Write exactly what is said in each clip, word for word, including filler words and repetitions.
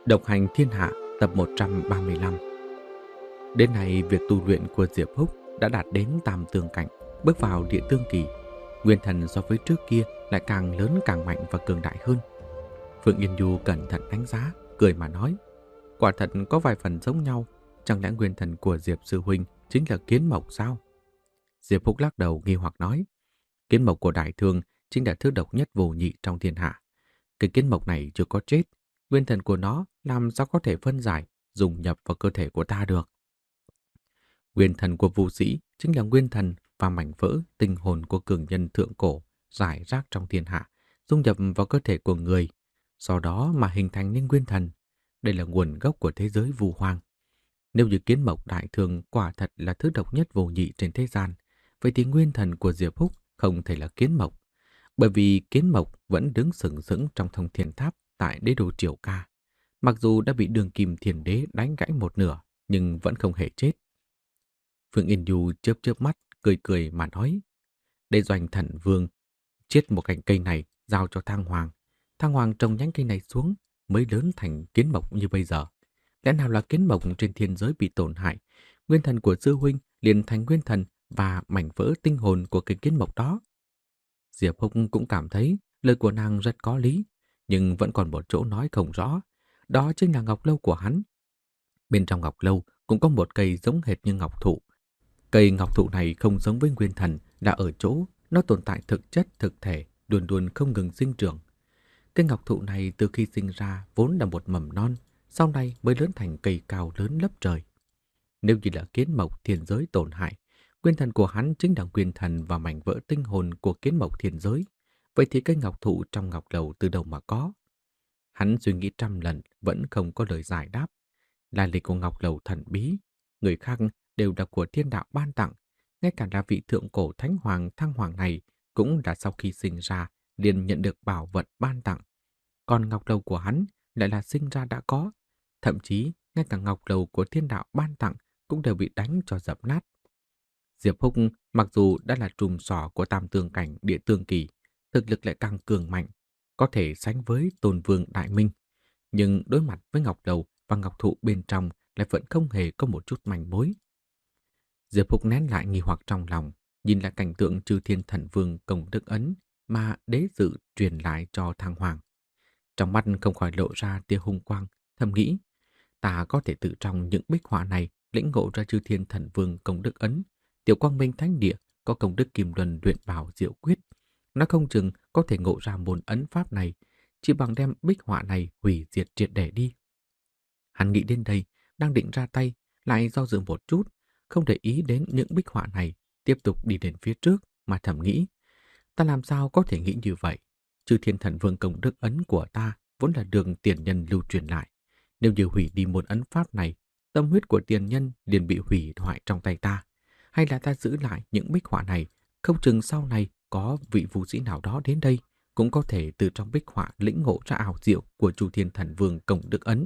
Độc hành thiên hạ tập một trăm ba mươi lăm. Đến nay, việc tu luyện của Diệp Húc đã đạt đến tam tương cảnh, bước vào địa tương kỳ. Nguyên thần so với trước kia lại càng lớn càng mạnh và cường đại hơn. Phượng Yên Du cẩn thận đánh giá, cười mà nói: quả thật có vài phần giống nhau, chẳng lẽ nguyên thần của Diệp sư huynh chính là kiến mộc sao? Diệp Húc lắc đầu nghi hoặc nói: kiến mộc của đại thương chính là thứ độc nhất vô nhị trong thiên hạ. Cái kiến mộc này chưa có chết, nguyên thần của nó làm sao có thể phân giải, dùng nhập vào cơ thể của ta được. Nguyên thần của Vu sĩ chính là nguyên thần và mảnh vỡ tinh hồn của cường nhân thượng cổ rải rác trong thiên hạ, dung nhập vào cơ thể của người, sau đó mà hình thành nên nguyên thần. Đây là nguồn gốc của thế giới vu hoang. Nếu như kiến mộc đại thương quả thật là thứ độc nhất vô nhị trên thế gian, vậy thì nguyên thần của Diệp Húc không thể là kiến mộc, bởi vì kiến mộc vẫn đứng sừng sững trong thông thiên tháp tại đế đô Triều Ca. Mặc dù đã bị đường kim thiền đế đánh gãy một nửa, nhưng vẫn không hề chết. Phương Yên Du chớp chớp mắt, cười cười mà nói: để doanh thần vương chiết một cành cây này giao cho Thang Hoàng. Thang Hoàng trồng nhánh cây này xuống mới lớn thành kiến mộc như bây giờ. Lẽ nào là kiến mộc trên thiên giới bị tổn hại, nguyên thần của sư huynh liền thành nguyên thần và mảnh vỡ tinh hồn của cây kiến mộc đó? Diệp Húc cũng cảm thấy lời của nàng rất có lý, nhưng vẫn còn một chỗ nói không rõ. Đó chính là ngọc lâu của hắn. Bên trong ngọc lâu cũng có một cây giống hệt như ngọc thụ. Cây ngọc thụ này không giống với nguyên thần là ở chỗ nó tồn tại thực chất thực thể, luôn luôn không ngừng sinh trưởng. Cây ngọc thụ này từ khi sinh ra vốn là một mầm non, sau này mới lớn thành cây cao lớn lấp trời. Nếu như là kiến mộc thiên giới tổn hại, nguyên thần của hắn chính là nguyên thần và mảnh vỡ tinh hồn của kiến mộc thiên giới. Vậy thì cây ngọc thụ trong ngọc lầu từ đâu mà có? Hắn suy nghĩ trăm lần vẫn không có lời giải đáp. Lai lịch của ngọc lầu thần bí, người khác đều là của thiên đạo ban tặng. Ngay cả là vị thượng cổ thánh hoàng Thăng Hoàng này cũng đã sau khi sinh ra liền nhận được bảo vật ban tặng. Còn ngọc lầu của hắn lại là sinh ra đã có. Thậm chí ngay cả ngọc lầu của thiên đạo ban tặng cũng đều bị đánh cho dập nát. Diệp Húc mặc dù đã là trùm sỏ của tam tương cảnh địa tương kỳ, thực lực lại càng cường mạnh, có thể sánh với Tôn Vương Đại Minh. Nhưng đối mặt với ngọc lầu và ngọc thụ bên trong lại vẫn không hề có một chút manh mối. Diệp Húc nén lại nghi hoặc trong lòng, nhìn lại cảnh tượng Chư Thiên Thần Vương công đức ấn mà đế dự truyền lại cho Thang Hoàng. Trong mắt không khỏi lộ ra tia hung quang, thầm nghĩ: ta có thể tự trong những bích họa này lĩnh ngộ ra Chư Thiên Thần Vương công đức ấn. Tiểu Quang Minh Thánh Địa có công đức kim luân luyện bảo diệu quyết, nó không chừng có thể ngộ ra môn ấn pháp này, chỉ bằng đem bích họa này hủy diệt triệt để đi. Hắn nghĩ đến đây, đang định ra tay, lại do dự một chút, không để ý đến những bích họa này, tiếp tục đi đến phía trước mà thầm nghĩ: ta làm sao có thể nghĩ như vậy? Chư Thiên Thần Vương công đức ấn của ta vốn là đường tiền nhân lưu truyền lại. Nếu như hủy đi môn ấn pháp này, tâm huyết của tiền nhân liền bị hủy hoại trong tay ta. Hay là ta giữ lại những bích họa này, không chừng sau này có vị vũ sĩ nào đó đến đây cũng có thể từ trong bích họa lĩnh ngộ ra ảo diệu của Chư Thiên Thần Vương công đức ấn.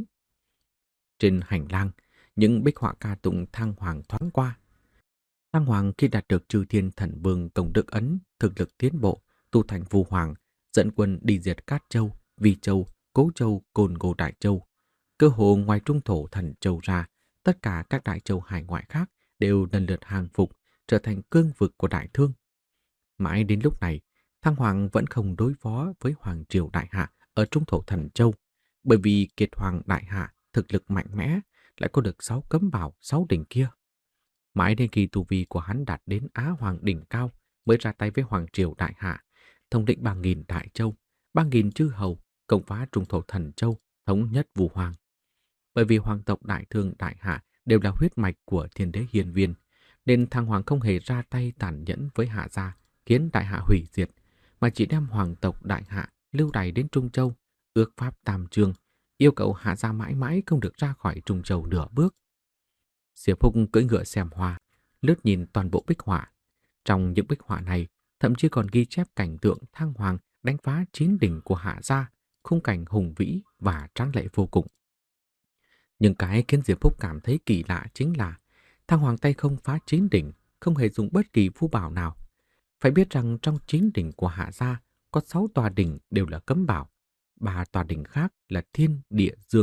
Trên hành lang, những bích họa ca tụng Thang Hoàng thoáng qua. Thang Hoàng khi đạt được Chư Thiên Thần Vương công đức ấn, thực lực tiến bộ, tu thành Vu Hoàng, dẫn quân đi diệt Cát Châu, Vi Châu, Cố Châu, Côn Ngô Đại Châu. Cơ hồ ngoài Trung Thổ Thần Châu ra, tất cả các đại châu hải ngoại khác đều lần lượt hàng phục, trở thành cương vực của Đại Thương. Mãi đến lúc này, Thang Hoàng vẫn không đối phó với Hoàng Triều Đại Hạ ở Trung Thổ Thần Châu, bởi vì Kiệt Hoàng Đại Hạ thực lực mạnh mẽ, lại có được sáu cấm bảo, sáu đỉnh kia. Mãi đến khi tu vi của hắn đạt đến Á Hoàng đỉnh cao mới ra tay với Hoàng Triều Đại Hạ, thống lĩnh ba nghìn đại châu, ba nghìn chư hầu, công phá Trung Thổ Thần Châu, thống nhất Vu Hoàng. Bởi vì hoàng tộc Đại Thương Đại Hạ đều là huyết mạch của thiên đế hiền viên, nên Thang Hoàng không hề ra tay tàn nhẫn với Hạ gia, khiến Đại Hạ hủy diệt, mà chỉ đem hoàng tộc Đại Hạ lưu đày đến Trung Châu, ước pháp tam chương, yêu cầu Hạ gia mãi mãi không được ra khỏi Trung Châu nửa bước. Diệp Húc cưỡi ngựa xem hoa, lướt nhìn toàn bộ bích họa. Trong những bích họa này, thậm chí còn ghi chép cảnh tượng Thang Hoàng đánh phá chín đỉnh của Hạ gia, khung cảnh hùng vĩ và tráng lệ vô cùng. Nhưng cái khiến Diệp Húc cảm thấy kỳ lạ chính là Thang Hoàng tay không phá chín đỉnh, không hề dùng bất kỳ phú bảo nào. Phải biết rằng trong chín đỉnh của Hạ gia có sáu tòa đỉnh đều là cấm bảo, ba tòa đỉnh khác là thiên, địa, dương,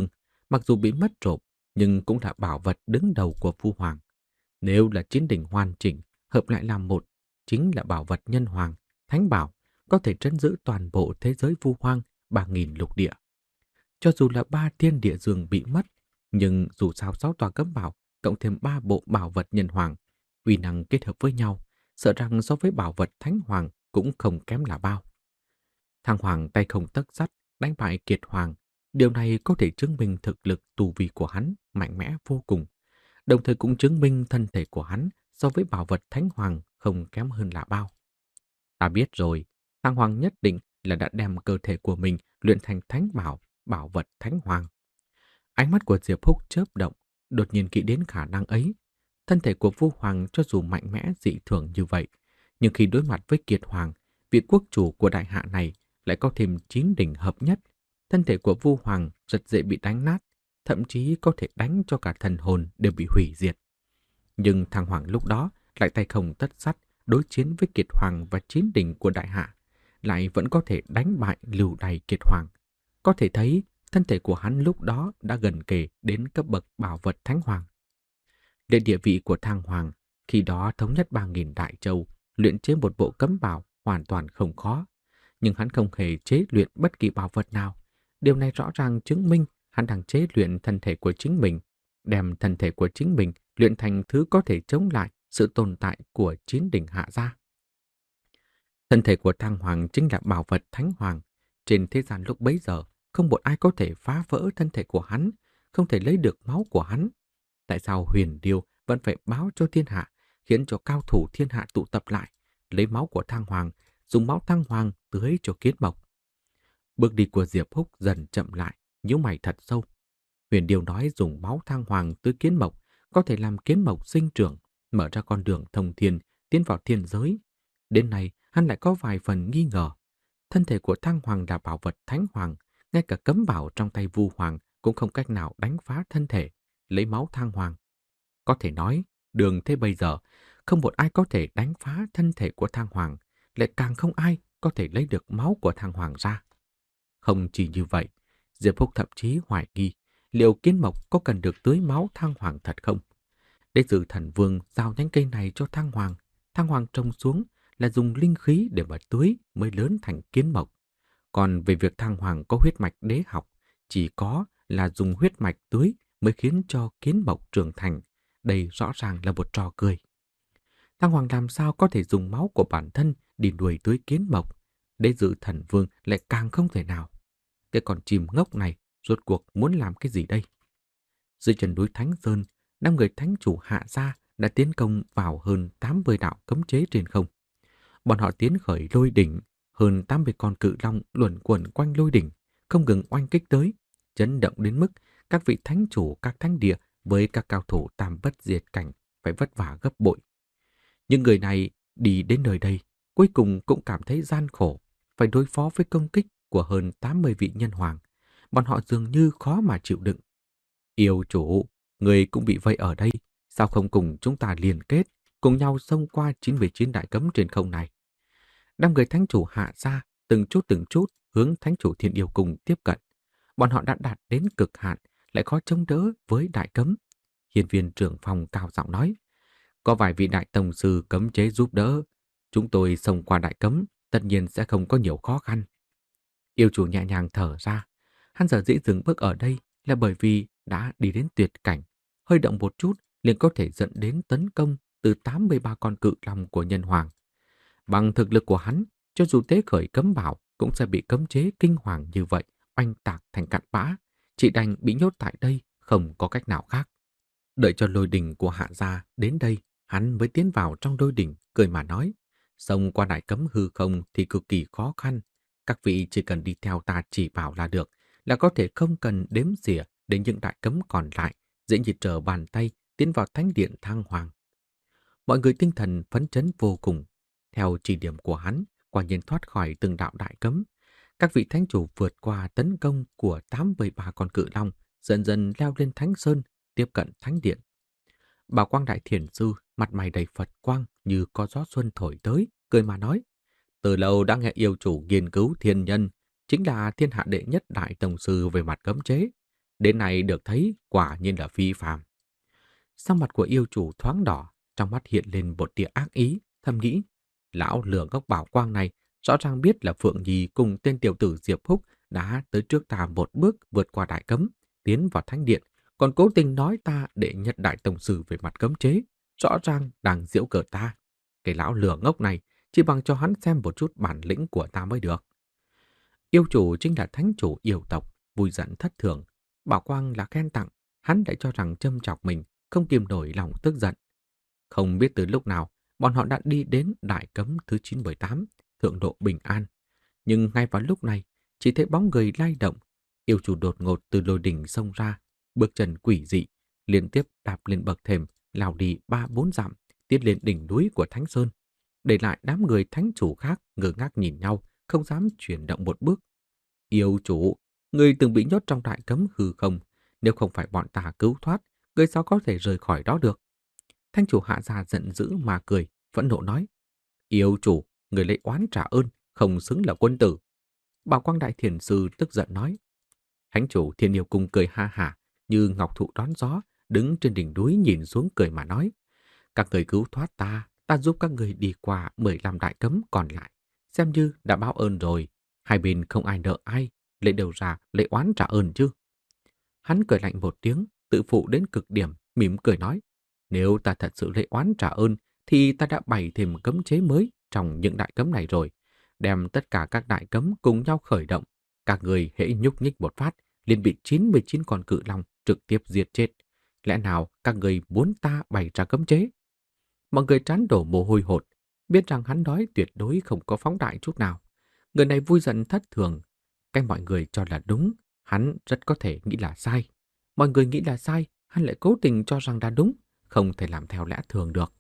mặc dù bị mất trộm, nhưng cũng là bảo vật đứng đầu của Vu Hoàng. Nếu là chiến đỉnh hoàn chỉnh, hợp lại làm một, chính là bảo vật nhân hoàng, thánh bảo, có thể trấn giữ toàn bộ thế giới Vu Hoang ba nghìn lục địa. Cho dù là ba thiên địa dương bị mất, nhưng dù sao sáu tòa cấm bảo, cộng thêm ba bộ bảo vật nhân hoàng, uy năng kết hợp với nhau, sợ rằng so với bảo vật thánh hoàng cũng không kém là bao. Thăng Hoàng tay không tấc sắt, đánh bại Kiệt Hoàng. Điều này có thể chứng minh thực lực tu vi của hắn mạnh mẽ vô cùng, đồng thời cũng chứng minh thân thể của hắn so với bảo vật Thánh Hoàng không kém hơn là bao. Ta biết rồi, Thăng Hoàng nhất định là đã đem cơ thể của mình luyện thành thánh bảo, bảo vật Thánh Hoàng. Ánh mắt của Diệp Húc chớp động, đột nhiên nghĩ đến khả năng ấy. Thân thể của Vu Hoàng cho dù mạnh mẽ dị thường như vậy, nhưng khi đối mặt với Kiệt Hoàng, vị quốc chủ của đại hạ này lại có thêm chín đỉnh hợp nhất. Thân thể của Vu Hoàng rất dễ bị đánh nát, thậm chí có thể đánh cho cả thần hồn đều bị hủy diệt. Nhưng thằng Hoàng lúc đó lại tay không tất sắt, đối chiến với Kiệt Hoàng và chín đỉnh của đại hạ, lại vẫn có thể đánh bại lưu đày Kiệt Hoàng. Có thể thấy thân thể của hắn lúc đó đã gần kề đến cấp bậc bảo vật Thánh Hoàng. Để địa vị của Thăng Hoàng khi đó thống nhất ba nghìn đại châu, luyện chế một bộ cấm bảo hoàn toàn không khó. Nhưng hắn không hề chế luyện bất kỳ bảo vật nào. Điều này rõ ràng chứng minh hắn đang chế luyện thân thể của chính mình, đem thân thể của chính mình luyện thành thứ có thể chống lại sự tồn tại của chín đỉnh hạ gia. Thân thể của Thăng Hoàng chính là bảo vật Thánh Hoàng. Trên thế gian lúc bấy giờ, không một ai có thể phá vỡ thân thể của hắn, không thể lấy được máu của hắn. Tại sao Huyền Điêu vẫn phải báo cho thiên hạ, khiến cho cao thủ thiên hạ tụ tập lại, lấy máu của Thăng Hoàng, dùng máu Thăng Hoàng tưới cho Kiến Mộc? Bước đi của Diệp Húc dần chậm lại, nhíu mày thật sâu. Huyền Điêu nói dùng máu Thăng Hoàng tưới Kiến Mộc có thể làm Kiến Mộc sinh trưởng, mở ra con đường thông thiên, tiến vào thiên giới. Đến nay, hắn lại có vài phần nghi ngờ. Thân thể của Thăng Hoàng là bảo vật Thánh Hoàng, ngay cả cấm bảo trong tay Vu Hoàng cũng không cách nào đánh phá thân thể, lấy máu Thăng Hoàng. Có thể nói, đường thế bây giờ, không một ai có thể đánh phá thân thể của Thăng Hoàng, lại càng không ai có thể lấy được máu của Thăng Hoàng ra. Không chỉ như vậy, Diệp Húc thậm chí hoài nghi liệu Kiến Mộc có cần được tưới máu Thăng Hoàng thật không. Để Dự Thần Vương giao nhánh cây này cho Thăng Hoàng, Thăng Hoàng trồng xuống là dùng linh khí để mà tưới mới lớn thành Kiến Mộc. Còn về việc Thăng Hoàng có huyết mạch đế học, chỉ có là dùng huyết mạch tưới mới khiến cho Kiến Mộc trưởng thành. Đây rõ ràng là một trò cười. Thăng Hoàng làm sao có thể dùng máu của bản thân đi đuổi tưới Kiến Mộc? Để Dự Thần Vương lại càng không thể nào. Cái con chim ngốc này rốt cuộc muốn làm cái gì đây? Dưới chân núi Thánh Sơn, năm người thánh chủ hạ gia đã tiến công vào hơn tám mươi đạo cấm chế trên không. Bọn họ tiến khởi lôi đỉnh, hơn tám mươi con cự long luẩn quẩn quanh lôi đỉnh, không ngừng oanh kích tới, chấn động đến mức các vị thánh chủ các thánh địa với các cao thủ tam bất diệt cảnh phải vất vả gấp bội. Những người này đi đến nơi đây, cuối cùng cũng cảm thấy gian khổ, phải đối phó với công kích của hơn tám mươi vị nhân hoàng. Bọn họ dường như khó mà chịu đựng. Yêu chủ, người cũng bị vây ở đây, sao không cùng chúng ta liên kết, cùng nhau xông qua chín mươi chín đại cấm trên không này? Năm người thánh chủ hạ ra, từng chút từng chút hướng thánh chủ Thiên Yêu Cung tiếp cận. Bọn họ đã đạt đến cực hạn, lại khó chống đỡ với đại cấm. Hiên viên trưởng phòng cao giọng nói, có vài vị đại tông sư cấm chế giúp đỡ, chúng tôi xông qua đại cấm, tất nhiên sẽ không có nhiều khó khăn. Yêu chủ nhẹ nhàng thở ra, hắn sở dĩ dừng bước ở đây là bởi vì đã đi đến tuyệt cảnh, hơi động một chút liền có thể dẫn đến tấn công từ tám mươi ba con cự long của nhân hoàng. Bằng thực lực của hắn, cho dù tế khởi cấm bảo cũng sẽ bị cấm chế kinh hoàng như vậy, oanh tạc thành cặn bã, chỉ đành bị nhốt tại đây, không có cách nào khác. Đợi cho lôi đỉnh của hạ gia đến đây, hắn mới tiến vào trong lôi đỉnh, cười mà nói, xông qua đại cấm hư không thì cực kỳ khó khăn. Các vị chỉ cần đi theo ta chỉ bảo là được, là có thể không cần đếm xỉa đến những đại cấm còn lại, dễ như trở bàn tay tiến vào thánh điện Thăng Hoàng. Mọi người tinh thần phấn chấn vô cùng. Theo chỉ điểm của hắn, quả nhiên thoát khỏi từng đạo đại cấm. Các vị thánh chủ vượt qua tấn công của tám mươi ba con cự long, dần dần leo lên Thánh Sơn, tiếp cận thánh điện. Bảo Quang Đại Thiền Sư mặt mày đầy Phật quang như có gió xuân thổi tới, cười mà nói, từ lâu đã nghe yêu chủ nghiên cứu thiên nhân, chính là thiên hạ đệ nhất đại tông sư về mặt cấm chế. Đến nay được thấy quả nhiên là phi phàm. Sau mặt của yêu chủ thoáng đỏ, trong mắt hiện lên một tia ác ý, thầm nghĩ. Lão lừa gốc bảo quang này rõ ràng biết là Phượng Nhi cùng tên tiểu tử Diệp Húc đã tới trước ta một bước vượt qua đại cấm, tiến vào thánh điện, còn cố tình nói ta để nhận đại tổng sử về mặt cấm chế, rõ ràng đang giễu cợt ta. Cái lão lừa ngốc này chỉ bằng cho hắn xem một chút bản lĩnh của ta mới được. Yêu chủ chính là thánh chủ yêu tộc, vui giận thất thường. Bảo quang là khen tặng, hắn lại cho rằng châm chọc mình, không kìm nổi lòng tức giận. Không biết từ lúc nào, bọn họ đã đi đến đại cấm thứ chín mươi tám, thượng độ bình an. Nhưng ngay vào lúc này, chỉ thấy bóng người lay động. Yêu chủ đột ngột từ lôi đỉnh xông ra, bước chân quỷ dị, liên tiếp đạp lên bậc thềm, lao đi ba bốn dặm, tiến lên đỉnh núi của Thánh Sơn. Để lại đám người thánh chủ khác ngơ ngác nhìn nhau, không dám chuyển động một bước. Yêu chủ, người từng bị nhốt trong đại cấm hư không, nếu không phải bọn ta cứu thoát, người sao có thể rời khỏi đó được? Thánh chủ hạ ra giận dữ mà cười, phẫn nộ nói. Yêu chủ, người lấy oán trả ơn, không xứng là quân tử. Bảo Quang Đại Thiền Sư tức giận nói. Thánh chủ Thiên Yêu Cung cười ha hả, như ngọc thụ đón gió, đứng trên đỉnh núi nhìn xuống cười mà nói. Các người cứu thoát ta, ta giúp các người đi qua mười lăm đại cấm còn lại, xem như đã báo ơn rồi. Hai bên không ai nợ ai, lấy đều ra lấy oán trả ơn chứ. Hắn cười lạnh một tiếng, tự phụ đến cực điểm, mỉm cười nói. Nếu ta thật sự lấy oán trả ơn, thì ta đã bày thêm cấm chế mới trong những đại cấm này rồi. Đem tất cả các đại cấm cùng nhau khởi động. Các người hễ nhúc nhích một phát, liền bị chín mươi chín con cự long trực tiếp diệt chết. Lẽ nào các người muốn ta bày ra cấm chế? Mọi người trán đổ mồ hôi hột, biết rằng hắn nói tuyệt đối không có phóng đại chút nào. Người này vui giận thất thường. Cái mọi người cho là đúng, hắn rất có thể nghĩ là sai. Mọi người nghĩ là sai, hắn lại cố tình cho rằng đã đúng, không thể làm theo lẽ thường được.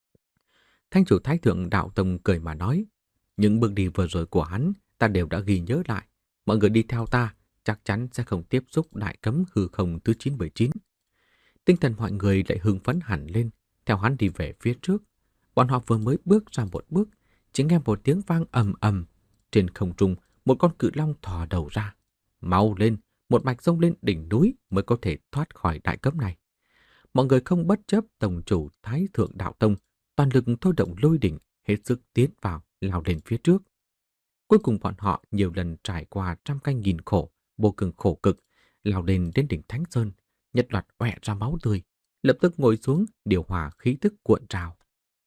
Thanh chủ Thái Thượng Đạo Tông cười mà nói, những bước đi vừa rồi của hắn ta đều đã ghi nhớ lại. Mọi người đi theo ta, chắc chắn sẽ không tiếp xúc đại cấm hư không thứ chín mươi chín. Tinh thần mọi người lại hưng phấn hẳn lên, theo hắn đi về phía trước. Bọn họ vừa mới bước ra một bước, chỉ nghe một tiếng vang ầm ầm. Trên không trung, một con cự long thò đầu ra. Mau lên, một mạch xông lên đỉnh núi mới có thể thoát khỏi đại cấm này. Mọi người không bất chấp tổng chủ Thái Thượng Đạo Tông, toàn lực thôi động lôi đỉnh, hết sức tiến vào, lao lên phía trước. Cuối cùng bọn họ nhiều lần trải qua trăm canh nghìn khổ, vô cùng khổ cực, lao lên đến đỉnh Thánh Sơn, nhất loạt ọe ra máu tươi, lập tức ngồi xuống điều hòa khí tức cuộn trào.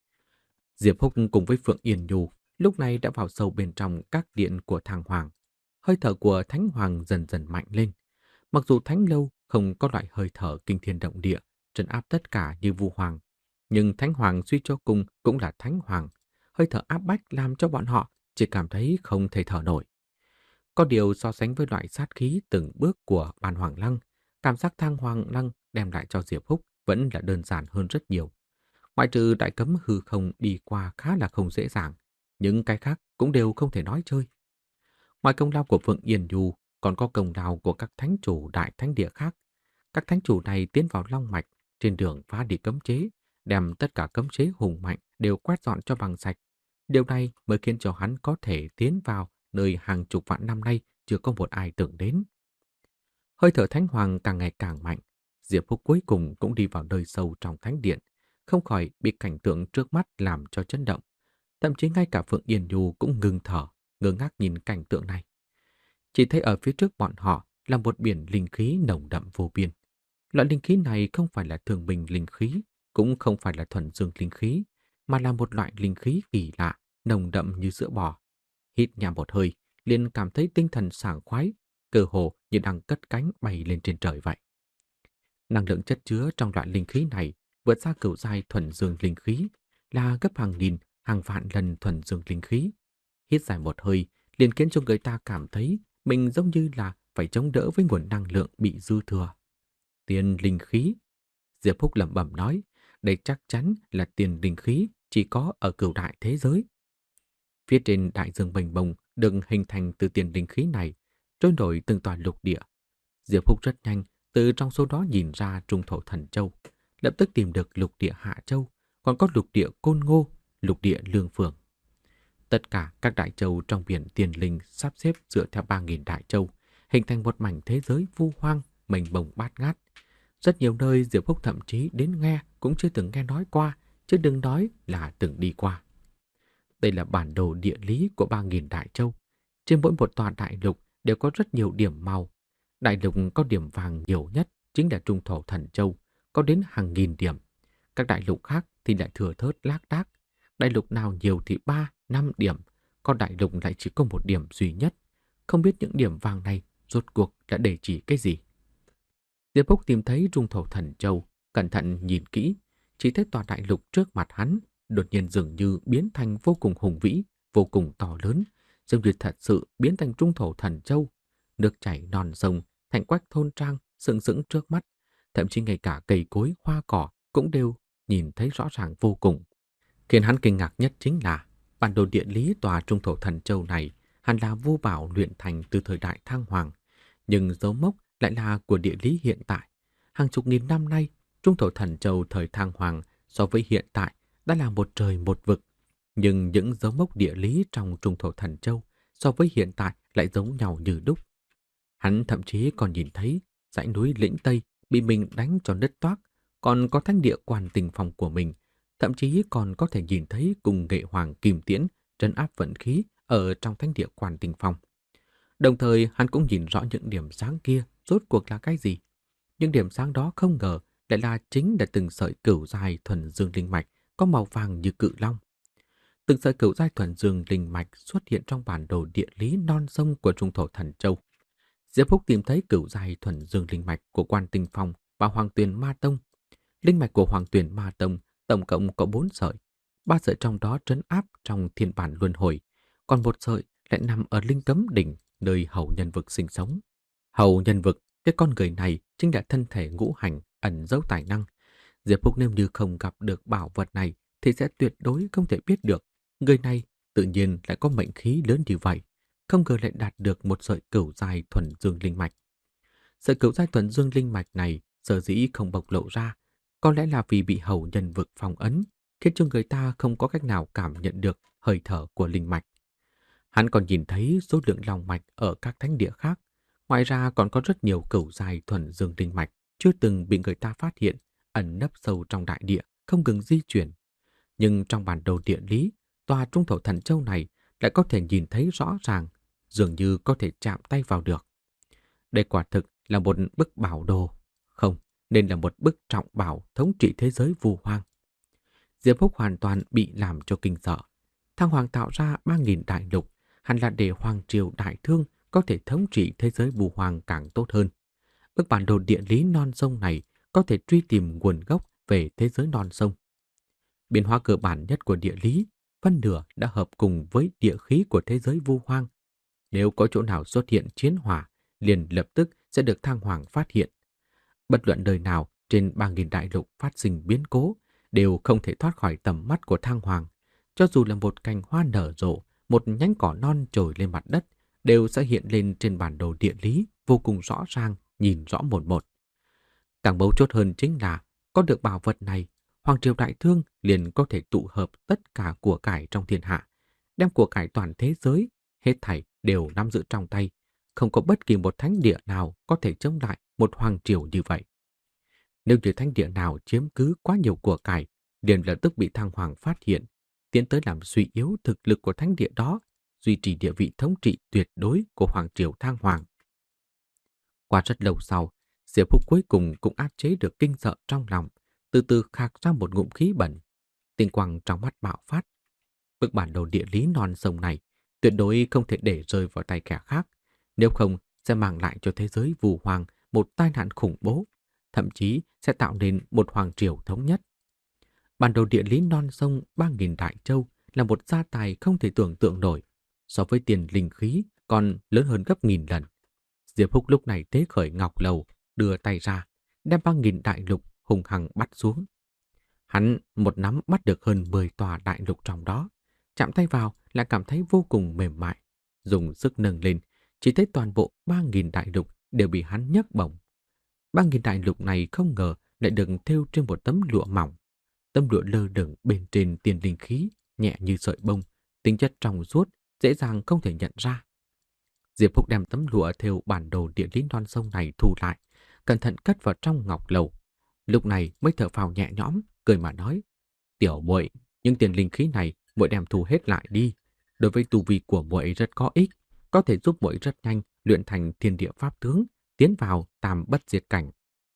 Diệp Húc cùng với Phượng Yên Nhu lúc này đã vào sâu bên trong các điện của Thang Hoàng. Hơi thở của Thánh Hoàng dần dần mạnh lên. Mặc dù Thánh Lâu không có loại hơi thở kinh thiên động địa, trấn áp tất cả như Vu Hoàng, nhưng Thánh Hoàng suy cho cùng cũng là Thánh Hoàng. Hơi thở áp bách làm cho bọn họ chỉ cảm thấy không thể thở nổi. Có điều so sánh với loại sát khí từng bước của Bàn Hoàng Lăng, cảm giác Thang Hoàng Lăng đem lại cho Diệp Húc vẫn là đơn giản hơn rất nhiều. Ngoại trừ đại cấm hư không đi qua khá là không dễ dàng, những cái khác cũng đều không thể nói chơi. Ngoài công lao của Phượng Yên Nhu, còn có công lao của các thánh chủ đại thánh địa khác. Các thánh chủ này tiến vào Long Mạch, trên đường phá đi cấm chế, đem tất cả cấm chế hùng mạnh đều quét dọn cho bằng sạch. Điều này mới khiến cho hắn có thể tiến vào nơi hàng chục vạn năm nay chưa có một ai tưởng đến. Hơi thở Thánh Hoàng càng ngày càng mạnh, Diệp Húc cuối cùng cũng đi vào nơi sâu trong thánh điện, không khỏi bị cảnh tượng trước mắt làm cho chấn động. Thậm chí ngay cả Phượng Yên Nhu cũng ngừng thở, ngơ ngác nhìn cảnh tượng này. Chỉ thấy ở phía trước bọn họ là một biển linh khí nồng đậm vô biên. Loại linh khí này không phải là thường bình linh khí, cũng không phải là thuần dương linh khí, mà là một loại linh khí kỳ lạ, nồng đậm như sữa bò. Hít nhẹ một hơi, liền cảm thấy tinh thần sảng khoái, cơ hồ như đang cất cánh bay lên trên trời vậy. Năng lượng chất chứa trong loại linh khí này vượt xa cửu giai thuần dương linh khí, là gấp hàng nghìn, hàng vạn lần thuần dương linh khí. Hít dài một hơi, liền khiến cho người ta cảm thấy mình giống như là phải chống đỡ với nguồn năng lượng bị dư thừa. Tiền linh khí. Diệp Húc lẩm bẩm nói, đây chắc chắn là tiền linh khí chỉ có ở cửu đại thế giới. Phía trên đại dương mênh mông được hình thành từ tiền linh khí này, trôi nổi từng tòa lục địa. Diệp Húc rất nhanh từ trong số đó nhìn ra Trung Thổ Thần Châu, lập tức tìm được lục địa Hạ Châu, còn có lục địa Côn Ngô, lục địa Lương Phường. Tất cả các đại châu trong biển tiền linh sắp xếp dựa theo ba nghìn đại châu, hình thành một mảnh thế giới vu hoang, mênh mông bát ngát. Rất nhiều nơi Diệp Húc thậm chí đến nghe cũng chưa từng nghe nói qua, chứ đừng nói là từng đi qua. Đây là bản đồ địa lý của ba nghìn đại châu. Trên mỗi một tòa đại lục đều có rất nhiều điểm màu. Đại lục có điểm vàng nhiều nhất chính là Trung Thổ Thần Châu, có đến hàng nghìn điểm. Các đại lục khác thì lại thừa thớt lác đác. Đại lục nào nhiều thì ba, năm điểm, còn đại lục lại chỉ có một điểm duy nhất. Không biết những điểm vàng này rốt cuộc đã để chỉ cái gì. Diệp Húc tìm thấy Trung Thổ Thần Châu, cẩn thận nhìn kỹ, chỉ thấy tòa đại lục trước mặt hắn đột nhiên dường như biến thành vô cùng hùng vĩ, vô cùng to lớn, giống như thật sự biến thành Trung Thổ Thần Châu. Nước chảy non sông, thành quách thôn trang sừng sững trước mắt, thậm chí ngay cả cây cối, hoa cỏ cũng đều nhìn thấy rõ ràng vô cùng. Khiến hắn kinh ngạc nhất chính là bản đồ địa lý tòa Trung Thổ Thần Châu này hẳn là Vu Bảo luyện thành từ thời đại Thang Hoàng, nhưng dấu mốc lại là của địa lý hiện tại. Hàng chục nghìn năm nay, Trung Thổ Thần Châu thời Thang Hoàng so với hiện tại đã là một trời một vực. Nhưng những dấu mốc địa lý trong Trung Thổ Thần Châu so với hiện tại lại giống nhau như đúc. Hắn thậm chí còn nhìn thấy dãy núi Lĩnh Tây bị mình đánh cho nứt toác, còn có thánh địa Quan Tình Phong của mình, thậm chí còn có thể nhìn thấy cùng nghệ hoàng kim tiễn trấn áp vận khí ở trong thánh địa Quan Tình Phong. Đồng thời hắn cũng nhìn rõ những điểm sáng kia rốt cuộc là cái gì. Những điểm sáng đó không ngờ lại là chính là từng sợi cửu giai thuần dương linh mạch có màu vàng như cự long. Từng sợi cửu giai thuần dương linh mạch xuất hiện trong bản đồ địa lý non sông của Trung Thổ Thần Châu. Diệp Húc tìm thấy cửu giai thuần dương linh mạch của Quan Tinh Phong và Hoàng Tuyền Ma Tông. Linh mạch của Hoàng Tuyền Ma Tông tổng cộng có bốn sợi, ba sợi trong đó trấn áp trong thiên bản luân hồi, còn một sợi lại nằm ở Linh Cấm Đỉnh, nơi hầu nhân vực sinh sống. Hầu nhân vực, cái con người này chính là thân thể ngũ hành ẩn giấu tài năng. Diệp Húc nếu như không gặp được bảo vật này thì sẽ tuyệt đối không thể biết được người này tự nhiên lại có mệnh khí lớn như vậy, không ngờ lại đạt được một sợi cửu giai thuần dương linh mạch. Sợi cửu giai thuần dương linh mạch này sở dĩ không bộc lộ ra, có lẽ là vì bị hầu nhân vực phong ấn, khiến cho người ta không có cách nào cảm nhận được hơi thở của linh mạch. Hắn còn nhìn thấy số lượng long mạch ở các thánh địa khác. Ngoài ra còn có rất nhiều cửu giai thuần dương linh mạch chưa từng bị người ta phát hiện, ẩn nấp sâu trong đại địa, không ngừng di chuyển. Nhưng trong bản đồ địa lý, tòa Trung Thổ Thần Châu này lại có thể nhìn thấy rõ ràng, dường như có thể chạm tay vào được. Đây quả thực là một bức bảo đồ, không, nên là một bức trọng bảo thống trị thế giới Vu Hoang. Diệp Húc hoàn toàn bị làm cho kinh sợ. Thang Hoàng tạo ra ba nghìn đại lục, hẳn là để Hoàng Triều Đại Thương có thể thống trị thế giới Vu Hoang càng tốt hơn. Bức bản đồ địa lý non sông này có thể truy tìm nguồn gốc về thế giới non sông. Biến hóa cơ bản nhất của địa lý, phân nửa đã hợp cùng với địa khí của thế giới Vu Hoang. Nếu có chỗ nào xuất hiện chiến hỏa, liền lập tức sẽ được Thang Hoàng phát hiện. Bất luận đời nào trên ba nghìn đại lục phát sinh biến cố đều không thể thoát khỏi tầm mắt của Thang Hoàng. Cho dù là một cành hoa nở rộ, một nhánh cỏ non trồi lên mặt đất, đều sẽ hiện lên trên bản đồ địa lý vô cùng rõ ràng, nhìn rõ một một. Càng mấu chốt hơn chính là có được bảo vật này, Hoàng Triều Đại Thương liền có thể tụ hợp tất cả của cải trong thiên hạ, đem của cải toàn thế giới, hết thảy đều nắm giữ trong tay. Không có bất kỳ một thánh địa nào có thể chống lại một hoàng triều như vậy. Nếu như thánh địa nào chiếm cứ quá nhiều của cải, liền lập tức bị Thang Hoàng phát hiện, tiến tới làm suy yếu thực lực của thánh địa đó, duy trì địa vị thống trị tuyệt đối của Hoàng Triều Thang Hoàng. Qua rất lâu sau, Diệp Húc cuối cùng cũng áp chế được kinh sợ trong lòng, từ từ khạc ra một ngụm khí bẩn. Tinh quang trong mắt bạo phát. Bức bản đồ địa lý non sông này tuyệt đối không thể để rơi vào tay kẻ khác, nếu không sẽ mang lại cho thế giới Vu Hoang một tai nạn khủng bố, thậm chí sẽ tạo nên một hoàng triều thống nhất. Bản đồ địa lý non sông ba nghìn đại châu là một gia tài không thể tưởng tượng nổi, so với tiền linh khí còn lớn hơn gấp nghìn lần. Diệp Húc lúc này tế khởi ngọc lầu, đưa tay ra, đem ba nghìn đại lục hùng hằng bắt xuống. Hắn một nắm bắt được hơn mười tòa đại lục trong đó, chạm tay vào lại cảm thấy vô cùng mềm mại. Dùng sức nâng lên, chỉ thấy toàn bộ ba nghìn đại lục đều bị hắn nhấc bổng. ba nghìn đại lục này không ngờ lại được thêu trên một tấm lụa mỏng. Tấm lụa lơ lửng bên trên tiền linh khí, nhẹ như sợi bông, tính chất trong suốt, dễ dàng không thể nhận ra. Diệp Húc đem tấm lụa thêu bản đồ địa lý non sông này thu lại, cẩn thận cất vào trong ngọc lầu. Lúc này mới thở phào nhẹ nhõm, cười mà nói: "Tiểu muội, những tiền linh khí này muội đem thu hết lại đi. Đối với tu vi của muội rất có ích, có thể giúp muội rất nhanh luyện thành thiên địa pháp tướng, tiến vào tam bất diệt cảnh."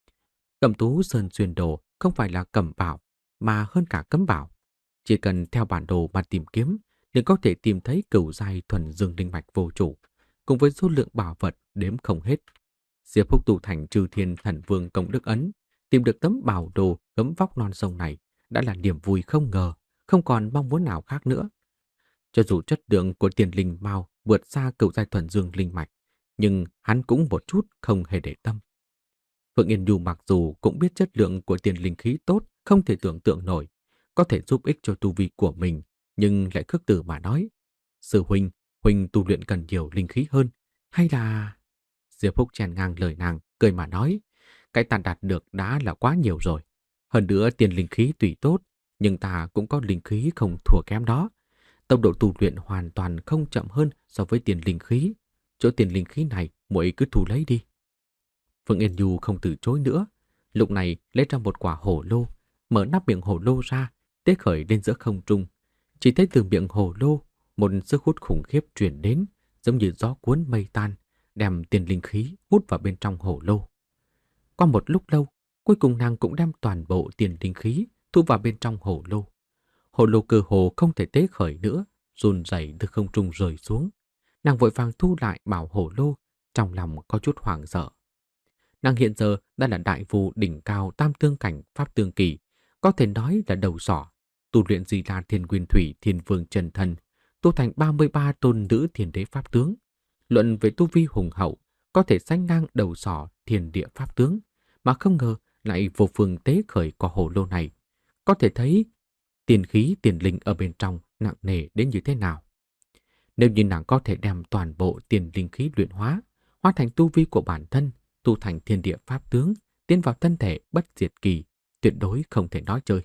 Cẩm tú sơn xuyên đồ không phải là cẩm bảo, mà hơn cả cấm bảo. Chỉ cần theo bản đồ mà tìm kiếm, liền có thể tìm thấy cửu giai thuần dương linh mạch vô chủ, cùng với số lượng bảo vật đếm không hết. Diệp Húc tu thành Trừ Thiên Thần Vương công đức ấn, tìm được tấm bảo đồ gấm vóc non sông này đã là niềm vui không ngờ, không còn mong muốn nào khác nữa. Cho dù chất lượng của tiền linh mao vượt xa cửu giai thuần dương linh mạch, nhưng hắn cũng một chút không hề để tâm. Phượng Yên Nhu mặc dù cũng biết chất lượng của tiền linh khí tốt không thể tưởng tượng nổi, có thể giúp ích cho tu vi của mình, nhưng lại khước từ mà nói: "Sư huynh, huynh tu luyện cần nhiều linh khí hơn, hay là..." Diệp Húc chèn ngang lời nàng, cười mà nói: "Cái ta đạt được đã là quá nhiều rồi. Hơn nữa tiền linh khí tùy tốt, nhưng ta cũng có linh khí không thua kém đó. Tốc độ tu luyện hoàn toàn không chậm hơn so với tiền linh khí. Chỗ tiền linh khí này muội cứ thu lấy đi." Phương Yên Nhu không từ chối nữa, lúc này lấy ra một quả hổ lô, mở nắp miệng hổ lô ra, tế khởi lên giữa không trung. Chỉ thấy từ miệng hổ lô, một sức hút khủng khiếp truyền đến, giống như gió cuốn mây tan, đem tiền linh khí hút vào bên trong hổ lô. Qua một lúc lâu, cuối cùng nàng cũng đem toàn bộ tiền linh khí thu vào bên trong hổ lô. Hổ lô cơ hồ không thể tế khởi nữa, run rẩy từ không trung rơi xuống. Nàng vội vàng thu lại bảo hổ lô, trong lòng có chút hoảng sợ. Nàng hiện giờ đã là đại vu đỉnh cao tam tương cảnh pháp tương kỳ, có thể nói là đầu sỏ, tu luyện Di La Thiên Nguyên Thủy Thiên Vương chân thân, tu thành ba mươi ba tôn nữ thiên đế pháp tướng. Luận về tu vi hùng hậu, có thể sánh ngang đầu sỏ thiên địa pháp tướng, mà không ngờ lại vô phương tế khởi qua hồ lô này. Có thể thấy tiền khí tiền linh ở bên trong nặng nề đến như thế nào. Nếu như nàng có thể đem toàn bộ tiền linh khí luyện hóa, hóa thành tu vi của bản thân, tu thành thiên địa pháp tướng, tiến vào thân thể bất diệt kỳ, tuyệt đối không thể nói chơi.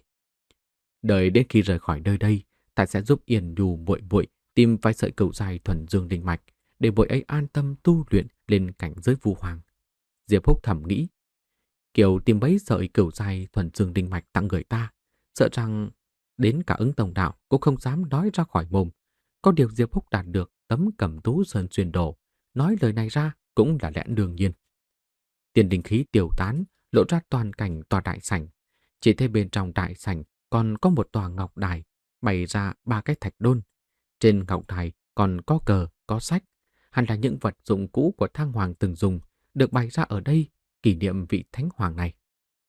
Đợi đến khi rời khỏi nơi đây, ta sẽ giúp Yên Nhu muội muội tìm vài sợi cửu giai thuần dương linh mạch, để muội ấy an tâm tu luyện lên cảnh giới vu hoàng. Diệp Húc thầm nghĩ, kiểu tìm mấy sợi cửu giai thuần dương linh mạch tặng người ta, sợ rằng đến cả ứng tổng đạo cũng không dám nói ra khỏi mồm. Có điều Diệp Húc đạt được tấm Cẩm Tú Sơn xuyên đồ, nói lời này ra cũng là lẽ đương nhiên. Tiền linh khí tiêu tán, lộ ra toàn cảnh tòa đại sảnh. Chỉ thấy bên trong đại sảnh còn có một tòa ngọc đài, bày ra ba cái thạch đôn. Trên ngọc đài còn có cờ, có sách, hẳn là những vật dụng cũ của Thang Hoàng từng dùng, được bày ra ở đây kỷ niệm vị thánh hoàng này.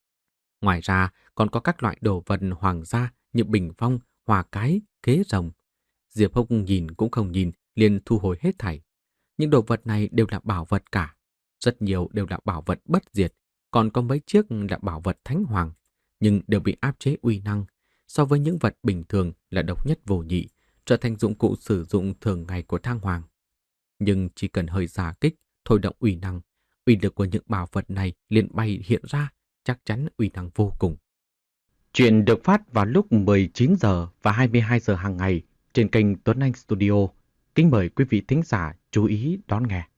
Ngoài ra còn có các loại đồ vật hoàng gia như bình phong, hoa cái, kế rồng. Diệp Húc nhìn cũng không nhìn, liền thu hồi hết thảy. Những đồ vật này đều là bảo vật cả. Rất nhiều đều là bảo vật bất diệt, còn có mấy chiếc là bảo vật thánh hoàng, nhưng đều bị áp chế uy năng. So với những vật bình thường là độc nhất vô nhị, trở thành dụng cụ sử dụng thường ngày của Thang Hoàng. Nhưng chỉ cần hơi giả kích, thôi động uy năng, uy lực của những bảo vật này liền bay hiện ra, chắc chắn uy năng vô cùng. Chuyện được phát vào lúc mười chín giờ và hai mươi hai giờ hàng ngày trên kênh Tuấn Anh Studio. Kính mời quý vị thính giả chú ý đón nghe.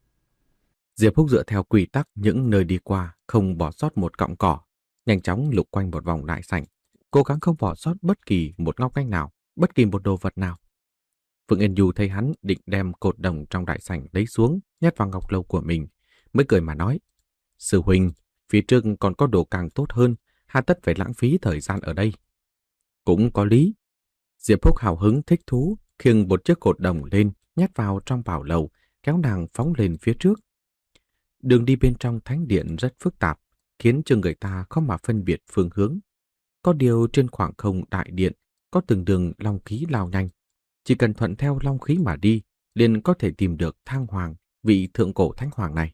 Diệp Húc dựa theo quy tắc những nơi đi qua không bỏ sót một cọng cỏ, nhanh chóng lục quanh một vòng đại sảnh, cố gắng không bỏ sót bất kỳ một ngóc ngách nào, bất kỳ một đồ vật nào. Phượng Yên Nhu thấy hắn định đem cột đồng trong đại sảnh lấy xuống, nhét vào ngọc lâu của mình, mới cười mà nói: "Sư huynh, phía trước còn có đồ càng tốt hơn, hà tất phải lãng phí thời gian ở đây." Cũng có lý. Diệp Húc hào hứng thích thú, khiêng một chiếc cột đồng lên, nhét vào trong bảo lầu, kéo nàng phóng lên phía trước. Đường đi bên trong thánh điện rất phức tạp, khiến cho người ta khó mà phân biệt phương hướng. Có điều trên khoảng không đại điện có từng đường long khí lao nhanh. Chỉ cần thuận theo long khí mà đi, liền có thể tìm được Thang Hoàng, vị thượng cổ thánh hoàng này.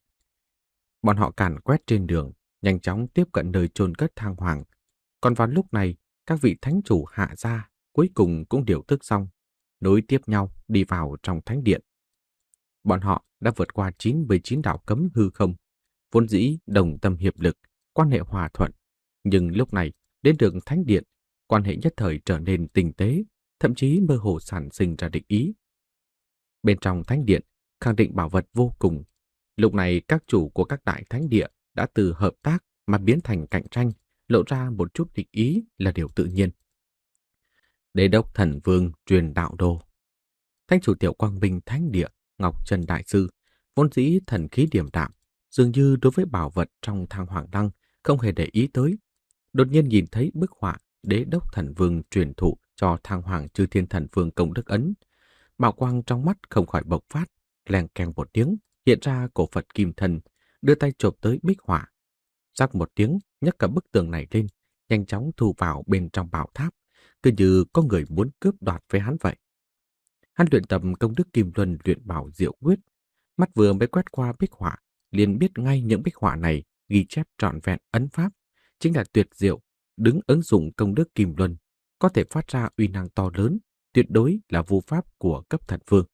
Bọn họ càn quét trên đường, nhanh chóng tiếp cận nơi chôn cất Thang Hoàng. Còn vào lúc này, các vị thánh chủ hạ gia cuối cùng cũng điều tức xong, nối tiếp nhau đi vào trong thánh điện. Bọn họ đã vượt qua chín mươi chín đạo cấm hư không, vốn dĩ đồng tâm hiệp lực, quan hệ hòa thuận. Nhưng lúc này, đến đường thánh điện, quan hệ nhất thời trở nên tinh tế, thậm chí mơ hồ sản sinh ra địch ý. Bên trong thánh điện, khẳng định bảo vật vô cùng. Lúc này các chủ của các đại thánh địa đã từ hợp tác mà biến thành cạnh tranh, lộ ra một chút địch ý là điều tự nhiên. Đế đốc thần vương truyền đạo đồ. Thánh chủ Tiểu Quang Minh Thánh Địa Ngọc Trần Đại Sư vốn dĩ thần khí điềm đạm, dường như đối với bảo vật trong Thang Hoàng Đăng không hề để ý tới. Đột nhiên nhìn thấy bức họa Đế đốc thần vương truyền thụ cho Thang Hoàng Chư Thiên Thần Vương công đức ấn, bảo quang trong mắt không khỏi bộc phát, leng keng một tiếng, hiện ra cổ Phật kim thân, đưa tay chộp tới bích họa. Rắc một tiếng, nhấc cả bức tường này lên, nhanh chóng thu vào bên trong bảo tháp, cứ như có người muốn cướp đoạt với hắn vậy. Hắn luyện tập công đức kim luân luyện bảo diệu quyết, mắt vừa mới quét qua bích họa, liền biết ngay những bích họa này ghi chép trọn vẹn ấn pháp, chính là tuyệt diệu, đứng ứng dụng công đức kim luân, có thể phát ra uy năng to lớn, tuyệt đối là vô pháp của cấp thần vương.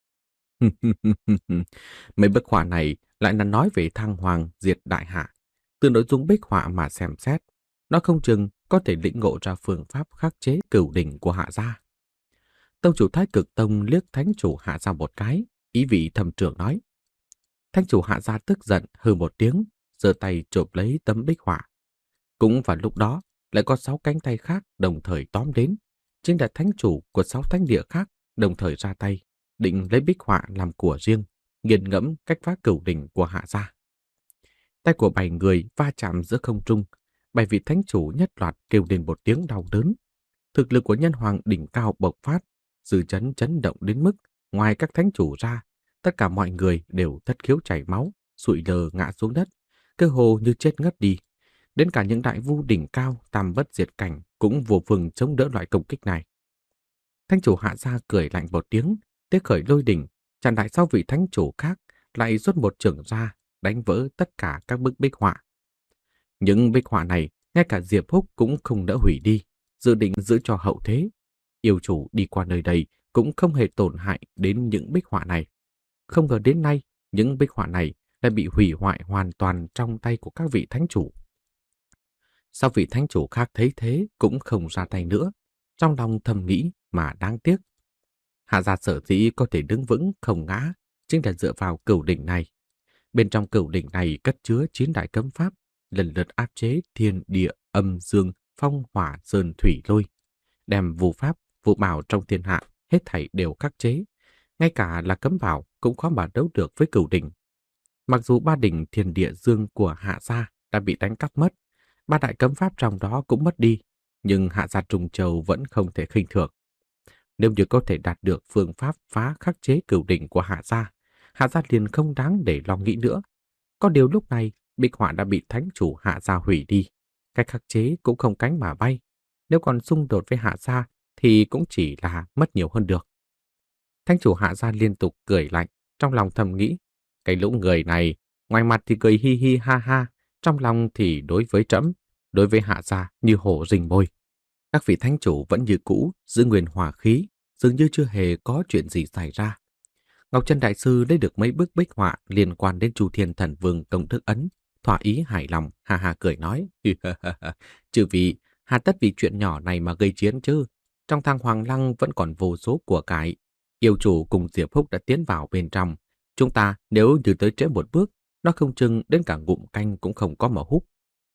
Mấy bức họa này lại là nói về Thăng Hoàng diệt đại hạ. Từ nội dung bích họa mà xem xét, nó không chừng có thể lĩnh ngộ ra phương pháp khắc chế cửu đỉnh của Hạ gia. Tông chủ Thái Cực Tông liếc thánh chủ Hạ gia một cái, ý vị thầm trưởng nói. Thánh chủ Hạ gia tức giận hừ một tiếng, giơ tay chộp lấy tấm bích họa. Cũng vào lúc đó, lại có sáu cánh tay khác đồng thời tóm đến, chính là thánh chủ của sáu thánh địa khác đồng thời ra tay, định lấy bích họa làm của riêng, nghiền ngẫm cách phá cửu đỉnh của Hạ gia. Tay của bảy người va chạm giữa không trung, bảy vị thánh chủ nhất loạt kêu lên một tiếng đau đớn. Thực lực của nhân hoàng đỉnh cao bộc phát, dư chấn chấn động đến mức ngoài các thánh chủ ra, tất cả mọi người đều thất khiếu chảy máu, sụi lờ ngã xuống đất, cơ hồ như chết ngất đi. Đến cả những đại vu đỉnh cao tam bất diệt cảnh cũng vô phương chống đỡ loại công kích này. Thánh chủ Hạ gia cười lạnh một tiếng, tiếp khởi lôi đỉnh, chặn lại sau vị thánh chủ khác, lại xuất một chưởng ra, đánh vỡ tất cả các bức bích họa. Những bích họa này, ngay cả Diệp Húc cũng không đỡ hủy đi, dự định giữ cho hậu thế. Yêu chủ đi qua nơi đây cũng không hề tổn hại đến những bích họa này. Không ngờ đến nay, những bích họa này lại bị hủy hoại hoàn toàn trong tay của các vị thánh chủ. Sau vị thánh chủ khác thấy thế cũng không ra tay nữa, trong lòng thầm nghĩ mà đáng tiếc. Hạ gia sở dĩ có thể đứng vững không ngã, chính là dựa vào cửu đỉnh này. Bên trong cửu đỉnh này cất chứa chín đại cấm pháp, lần lượt áp chế thiên địa, âm dương, phong hỏa, sơn thủy lôi, đem vô pháp, vô bảo trong thiên hạ hết thảy đều khắc chế, ngay cả là cấm bảo cũng khó mà đấu được với cửu đỉnh. Mặc dù ba đỉnh thiên địa dương của Hạ gia đã bị đánh cắp mất, ba đại cấm pháp trong đó cũng mất đi, nhưng Hạ gia Trùng Châu vẫn không thể khinh thường. Nếu như có thể đạt được phương pháp phá khắc chế cửu đỉnh của Hạ gia, Hạ gia liền không đáng để lo nghĩ nữa. Có điều lúc này, bích họa đã bị thánh chủ Hạ gia hủy đi, cách khắc chế cũng không cánh mà bay. Nếu còn xung đột với Hạ gia thì cũng chỉ là mất nhiều hơn được. Thánh chủ Hạ gia liên tục cười lạnh, trong lòng thầm nghĩ, cái lũ người này, ngoài mặt thì cười hi hi ha ha, trong lòng thì đối với trẫm, đối với Hạ gia như hổ rình môi. Các vị thánh chủ vẫn như cũ, giữ nguyên hòa khí, dường như chưa hề có chuyện gì xảy ra. Ngọc Trân Đại Sư lấy được mấy bức bích họa liên quan đến Chu Thiên Thần Vương công thức ấn, thỏa ý hài lòng, ha ha cười nói. Chư vị, hà tất vì chuyện nhỏ này mà gây chiến chứ. Trong Thang Hoàng Lăng vẫn còn vô số của cải. Yêu chủ cùng Diệp Húc đã tiến vào bên trong. Chúng ta nếu như tới trễ một bước, nó không chừng đến cả ngụm canh cũng không có mà hút.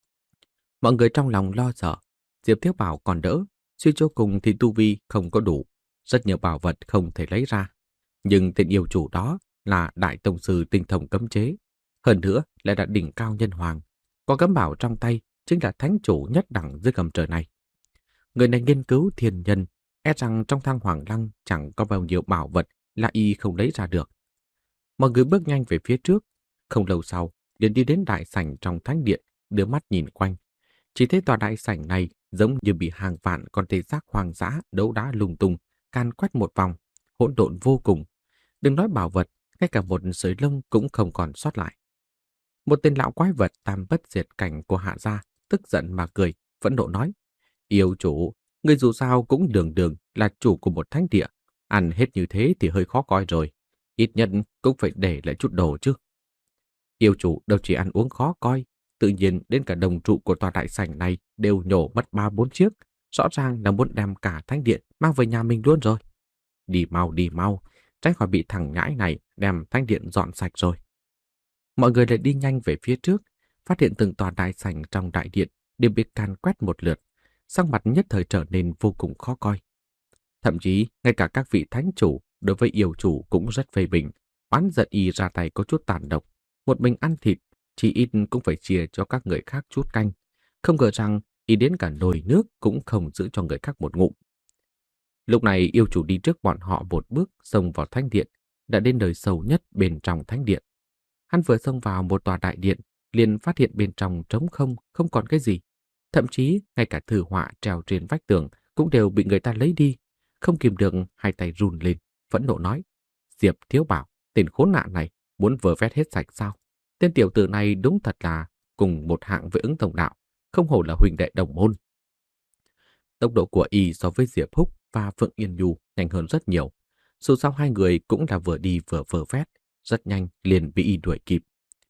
Mọi người trong lòng lo sợ. Diệp Thiếu Bảo còn đỡ, suy cho cùng thì tu vi không có đủ. Rất nhiều bảo vật không thể lấy ra. Nhưng tên yêu chủ đó là đại tông sư tinh thông cấm chế. Hơn nữa lại là đỉnh cao nhân hoàng. Có cấm bảo trong tay chính là thánh chủ nhất đẳng dưới gầm trời này. Người này nghiên cứu thiên nhân, e rằng trong Thang Hoàng Lăng chẳng có bao nhiêu bảo vật là y không lấy ra được. Mọi người bước nhanh về phía trước. Không lâu sau, liền đi đến đại sảnh trong thánh điện, đưa mắt nhìn quanh. Chỉ thấy tòa đại sảnh này giống như bị hàng vạn con tê giác hoang dã đấu đá lung tung, can quét một vòng, hỗn độn vô cùng. Đừng nói bảo vật, ngay cả một sợi lông cũng không còn sót lại. Một tên lão quái vật tam bất diệt cảnh của Hạ gia tức giận mà cười, phẫn nộ nói: Yêu chủ, người dù sao cũng đường đường là chủ của một thánh địa, ăn hết như thế thì hơi khó coi rồi, ít nhất cũng phải để lại chút đồ chứ. Yêu chủ đâu chỉ ăn uống khó coi, tự nhiên đến cả đồng trụ của tòa đại sảnh này đều nhổ mất ba bốn chiếc, rõ ràng là muốn đem cả thánh điện mang về nhà mình luôn rồi. Đi mau đi mau, tránh khỏi bị thằng nhãi này đem thánh điện dọn sạch rồi. Mọi người lại đi nhanh về phía trước, phát hiện từng tòa đại sảnh trong đại điện đều bị càn quét một lượt, sắc mặt nhất thời trở nên vô cùng khó coi. Thậm chí, ngay cả các vị thánh chủ đối với yêu chủ cũng rất phê bình, oán giận y ra tay có chút tàn độc. Một mình ăn thịt, chỉ ít cũng phải chia cho các người khác chút canh. Không ngờ rằng y đến cả nồi nước cũng không giữ cho người khác một ngụm. Lúc này yêu chủ đi trước bọn họ một bước xông vào thánh điện, đã đến nơi sâu nhất bên trong thánh điện. Hắn vừa xông vào một tòa đại điện, liền phát hiện bên trong trống không, không còn cái gì. Thậm chí ngay cả thư họa treo trên vách tường cũng đều bị người ta lấy đi. Không kìm được, hai tay run lên, phẫn nộ nói: Diệp Thiếu Bảo, tên khốn nạn này, muốn vơ vét hết sạch sao? Tên tiểu tử này đúng thật là cùng một hạng với ứng tổng đạo, không hổ là huynh đệ đồng môn. Tốc độ của y so với Diệp Húc và Phượng Yên Nhu nhanh hơn rất nhiều. Dù sao hai người cũng là vừa đi vừa vơ vét, rất nhanh liền bị y đuổi kịp.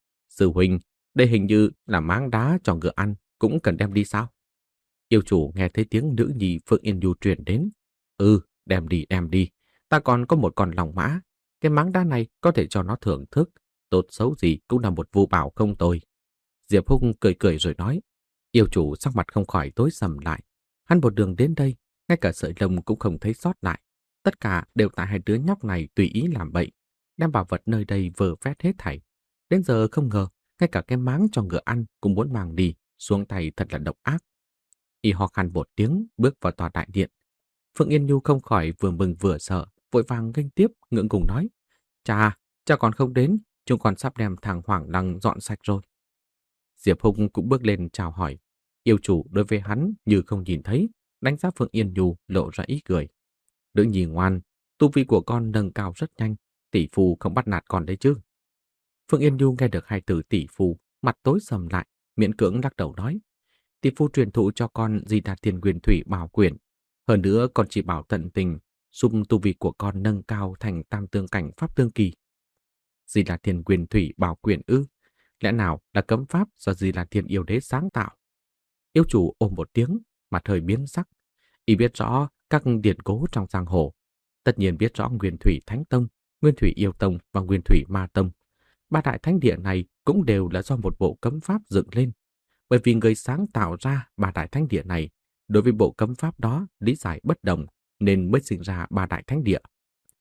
Sư huynh, đây hình như là máng đá cho ngựa ăn, cũng cần đem đi sao? Yêu chủ nghe thấy tiếng nữ nhi Phượng Yên Nhu truyền đến. Ừ, đem đi, đem đi. Ta còn có một con lòng mã. Cái máng đá này có thể cho nó thưởng thức. Tốt xấu gì cũng là một vu bảo không tồi. Diệp Húc cười cười rồi nói. Yêu chủ sắc mặt không khỏi tối sầm lại. Hắn một đường đến đây, ngay cả sợi lông cũng không thấy sót lại. Tất cả đều tại hai đứa nhóc này tùy ý làm bậy, đem bảo vật nơi đây vơ vét hết thảy. Đến giờ không ngờ, ngay cả cái máng cho ngựa ăn cũng muốn mang đi, xuống tay thật là độc ác. Y ho khan một tiếng, bước vào tòa đại điện. Phượng Yên Nhu không khỏi vừa mừng vừa sợ, vội vàng nghênh tiếp, ngượng ngùng nói: Cha, cha còn không đến, chúng còn sắp đem thằng Hoàng Đăng dọn sạch rồi. Diệp Hùng cũng bước lên chào hỏi. Yêu chủ đối với hắn như không nhìn thấy, đánh giá Phượng Yên Nhu lộ ra ý cười. Nữ nhi ngoan, tu vi của con nâng cao rất nhanh, tỷ phu không bắt nạt con đấy chứ. Phượng Yên Nhu nghe được hai từ tỷ phu, mặt tối sầm lại, miễn cưỡng lắc đầu nói: Tỷ phu truyền thụ cho con Di Đà Thiên Nguyên Thủy Bảo Quyển, hơn nữa còn chỉ bảo tận tình, giúp tu vi của con nâng cao thành tam tương cảnh pháp tương kỳ. Di Đà Thiên Nguyên Thủy Bảo Quyển ư? Lẽ nào là cấm pháp do Di Đà Thiên Yêu Đế sáng tạo? Yêu chủ ôm một tiếng, mặt hơi biến sắc. Y biết rõ các điển cố trong giang hồ, tất nhiên biết rõ Nguyên Thủy Thánh Tông, Nguyên Thủy Yêu Tông và Nguyên Thủy Ma Tông. Ba đại thánh địa này cũng đều là do một bộ cấm pháp dựng lên. Bởi vì người sáng tạo ra ba đại thánh địa này, đối với bộ cấm pháp đó lý giải bất đồng, nên mới sinh ra ba đại thánh địa.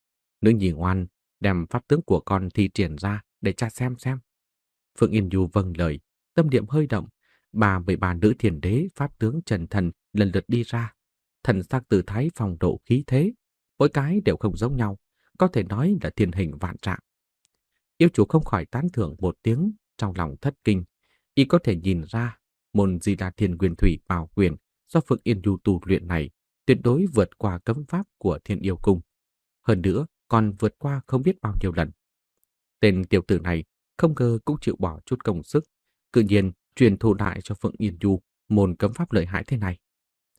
Nữ nhi ngoan, đem pháp tướng của con thi triển ra để cha xem xem. Phượng Yên Nhu vâng lời, tâm niệm hơi động, ba mươi ba nữ thiền đế pháp tướng trần thần lần lượt đi ra. Thần sắc tự thái phong độ khí thế, mỗi cái đều không giống nhau, có thể nói là thiên hình vạn trạng. Yêu chủ không khỏi tán thưởng một tiếng, trong lòng thất kinh. Y có thể nhìn ra, môn Di Đà Thiên Nguyên Thủy Bảo Quyển do Phượng Yên Nhu tu luyện này tuyệt đối vượt qua cấm pháp của Thiên Yêu Cung. Hơn nữa, còn vượt qua không biết bao nhiêu lần. Tên tiểu tử này không ngờ cũng chịu bỏ chút công sức, tự nhiên truyền thụ lại cho Phượng Yên Nhu môn cấm pháp lợi hại thế này.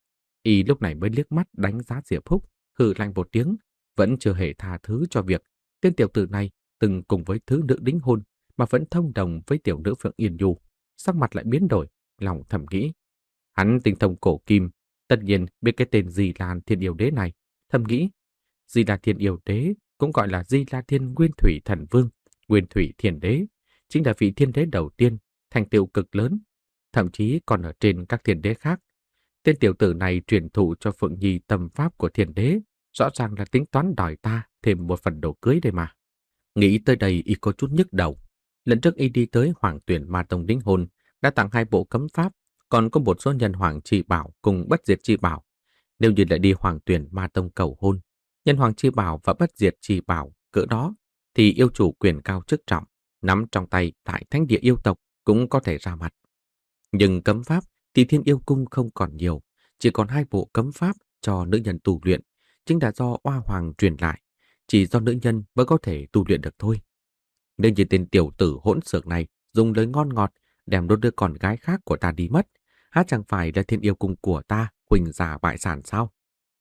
Y lúc này mới liếc mắt đánh giá Diệp Húc, hừ lạnh một tiếng, vẫn chưa hề tha thứ cho việc tên tiểu tử này từng cùng với thứ nữ đính hôn mà vẫn thông đồng với tiểu nữ Phượng Yên Nhu. Sắc mặt lại biến đổi, lòng thầm nghĩ. Hắn tinh thông cổ kim, tất nhiên biết cái tên Di Đà Thiên Yêu Đế này, thầm nghĩ. Di Đà Thiên Yêu Đế cũng gọi là Di Đà Thiên Nguyên Thủy Thần Vương, Nguyên Thủy Thiên Đế, chính là vị thiên đế đầu tiên, thành tựu cực lớn, thậm chí còn ở trên các thiên đế khác. Tên tiểu tử này truyền thụ cho Phượng Nhi tâm pháp của thiên đế, rõ ràng là tính toán đòi ta thêm một phần đồ cưới đây mà. Nghĩ tới đây y có chút nhức đầu. Lần trước y đi tới Hoàng Tuyển Ma Tông đính hôn, đã tặng hai bộ cấm pháp, còn có một số nhân Hoàng Chi Bảo cùng Bất Diệt Chi Bảo. Nếu như lại đi Hoàng Tuyển Ma Tông cầu hôn, nhân Hoàng Chi Bảo và Bất Diệt Chi Bảo cỡ đó, thì yêu chủ quyền cao chức trọng, nắm trong tay tại thánh địa yêu tộc cũng có thể ra mặt. Nhưng cấm pháp thì Thiên Yêu Cung không còn nhiều, chỉ còn hai bộ cấm pháp cho nữ nhân tu luyện, chính là do Oa Hoàng truyền lại, chỉ do nữ nhân mới có thể tu luyện được thôi. Nếu như tên tiểu tử hỗn xược này dùng lời ngon ngọt đem đốt đứa con gái khác của ta đi mất, há chẳng phải là Thiên Yêu Cung của ta huỳnh giả bại sản sao?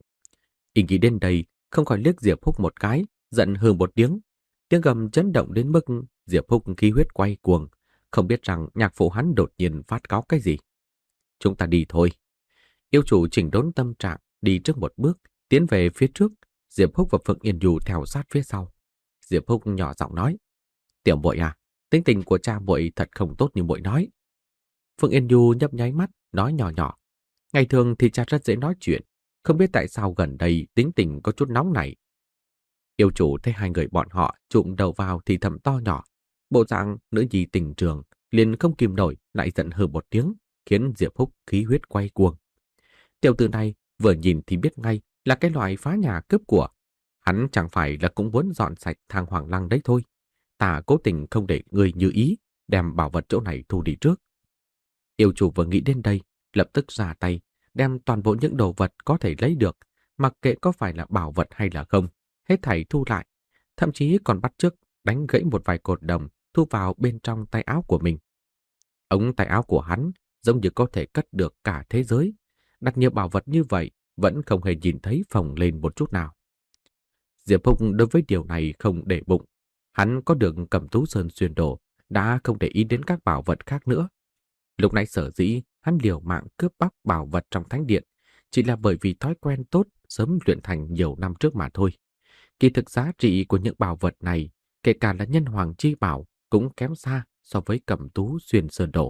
Y nghĩ đến đây, không khỏi liếc Diệp Húc một cái, giận hừ một tiếng. Tiếng gầm chấn động đến mức Diệp Húc khí huyết quay cuồng, không biết rằng nhạc phụ hắn đột nhiên phát cáu cái gì. Chúng ta đi thôi. Yêu chủ chỉnh đốn tâm trạng, đi trước một bước, tiến về phía trước. Diệp Húc và Phượng Yên Nhu theo sát phía sau. Diệp Húc nhỏ giọng nói: Tiểu muội à, tính tình của cha muội thật không tốt như muội nói. Phương Yên Nhu nhấp nháy mắt, nói nhỏ nhỏ. Ngày thường thì cha rất dễ nói chuyện, không biết tại sao gần đây tính tình có chút nóng nảy. Yêu chủ thấy hai người bọn họ chụm đầu vào thì thầm to nhỏ. Bộ dạng nữ nhi tình trường, liền không kìm nổi lại giận hừ một tiếng, khiến Diệp Húc khí huyết quay cuồng. Tiểu tử này vừa nhìn thì biết ngay là cái loại phá nhà cướp của. Hắn chẳng phải là cũng muốn dọn sạch thang Hoàng Lăng đấy thôi. Ta cố tình không để người như ý, đem bảo vật chỗ này thu đi trước. Yêu chủ vừa nghĩ đến đây, lập tức ra tay, đem toàn bộ những đồ vật có thể lấy được, mặc kệ có phải là bảo vật hay là không, hết thảy thu lại, thậm chí còn bắt chước đánh gãy một vài cột đồng thu vào bên trong tay áo của mình. Ống tay áo của hắn giống như có thể cất được cả thế giới, đặt nhiều bảo vật như vậy vẫn không hề nhìn thấy phồng lên một chút nào. Diệp Húc đối với điều này không để bụng, hắn có được Cẩm Tú Sơn xuyên đồ, đã không để ý đến các bảo vật khác nữa. Lúc nãy sở dĩ hắn liều mạng cướp bóc bảo vật trong thánh điện chỉ là bởi vì thói quen tốt sớm luyện thành nhiều năm trước mà thôi. Kỳ thực giá trị của những bảo vật này, kể cả là nhân hoàng chi bảo, cũng kém xa so với Cẩm Tú xuyên sơn đồ.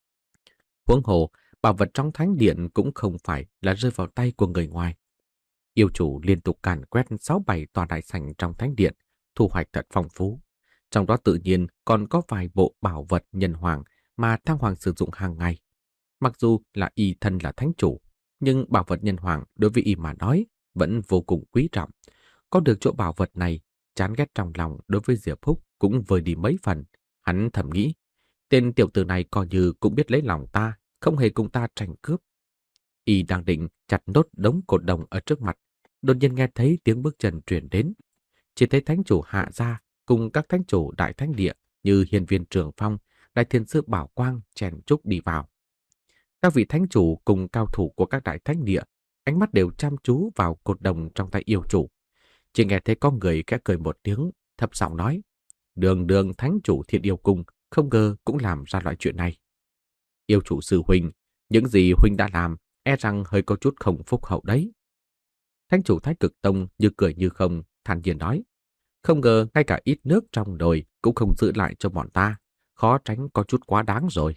Huống hồ, bảo vật trong thánh điện cũng không phải là rơi vào tay của người ngoài. Yêu chủ liên tục càn quét sáu bảy tòa đại sảnh trong thánh điện, thu hoạch thật phong phú. Trong đó tự nhiên còn có vài bộ bảo vật nhân hoàng mà Thang Hoàng sử dụng hàng ngày. Mặc dù là y thân là thánh chủ, nhưng bảo vật nhân hoàng đối với y mà nói vẫn vô cùng quý trọng. Có được chỗ bảo vật này, chán ghét trong lòng đối với Diệp Húc cũng vơi đi mấy phần. Hắn thầm nghĩ, tên tiểu tử này coi như cũng biết lấy lòng ta, không hề cùng ta tranh cướp. Y đang định chặt nốt đống cột đồng ở trước mặt, đột nhiên nghe thấy tiếng bước chân truyền đến. Chỉ thấy thánh chủ Hạ Gia cùng các thánh chủ đại thánh địa như Hiên Viên Trường Phong, Đại Thiên Sư Bảo Quang chèn chúc đi vào. Các vị thánh chủ cùng cao thủ của các đại thánh địa, ánh mắt đều chăm chú vào cột đồng trong tay yêu chủ. Chỉ nghe thấy có người khẽ cười một tiếng, thấp giọng nói: "Đường đường thánh chủ Thiên Yêu Cung, không ngờ cũng làm ra loại chuyện này." Yêu chủ sư huynh, những gì huynh đã làm, e rằng hơi có chút không phúc hậu đấy. Thánh chủ Thái Cực Tông như cười như không, thản nhiên nói: "Không ngờ ngay cả ít nước trong nồi cũng không giữ lại cho bọn ta, khó tránh có chút quá đáng rồi."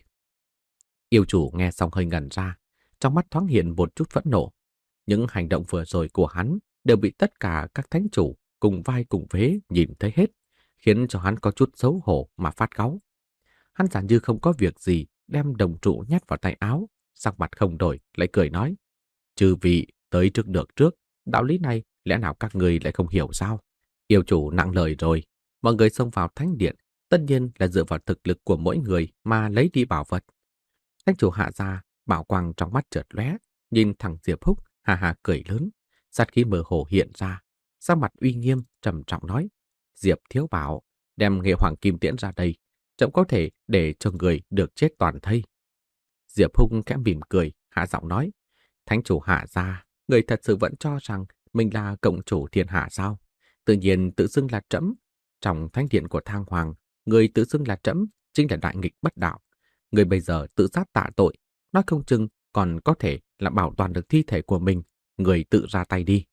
Yêu chủ nghe xong hơi ngẩn ra, trong mắt thoáng hiện một chút phẫn nộ. Những hành động vừa rồi của hắn đều bị tất cả các thánh chủ cùng vai cùng vế nhìn thấy hết, khiến cho hắn có chút xấu hổ mà phát cáu. Hắn giả như không có việc gì, đem đồng trụ nhét vào tay áo, sắc mặt không đổi, lại cười nói: "Chư vị tới trước được trước, đạo lý này lẽ nào các người lại không hiểu sao? Yêu chủ nặng lời rồi, mọi người xông vào thánh điện, tất nhiên là dựa vào thực lực của mỗi người mà lấy đi bảo vật." Thánh chủ Hạ Gia, bảo quang trong mắt chợt lóe, nhìn thẳng Diệp Húc, hà hà cười lớn, sát khí mơ hồ hiện ra, sắc mặt uy nghiêm trầm trọng nói: "Diệp thiếu bảo, đem nghệ hoàng kim tiễn ra đây, chậm có thể để cho người được chết toàn thây." Diệp Húc khẽ mỉm cười, hạ giọng nói: "Thánh chủ Hạ Gia, người thật sự vẫn cho rằng mình là cộng chủ thiên hạ sao? Tự nhiên tự xưng là trẫm. Trong thánh điện của Thang Hoàng, người tự xưng là trẫm chính là đại nghịch bất đạo. Người bây giờ tự sát tạ tội, nói không chừng còn có thể là bảo toàn được thi thể của mình, người tự ra tay đi."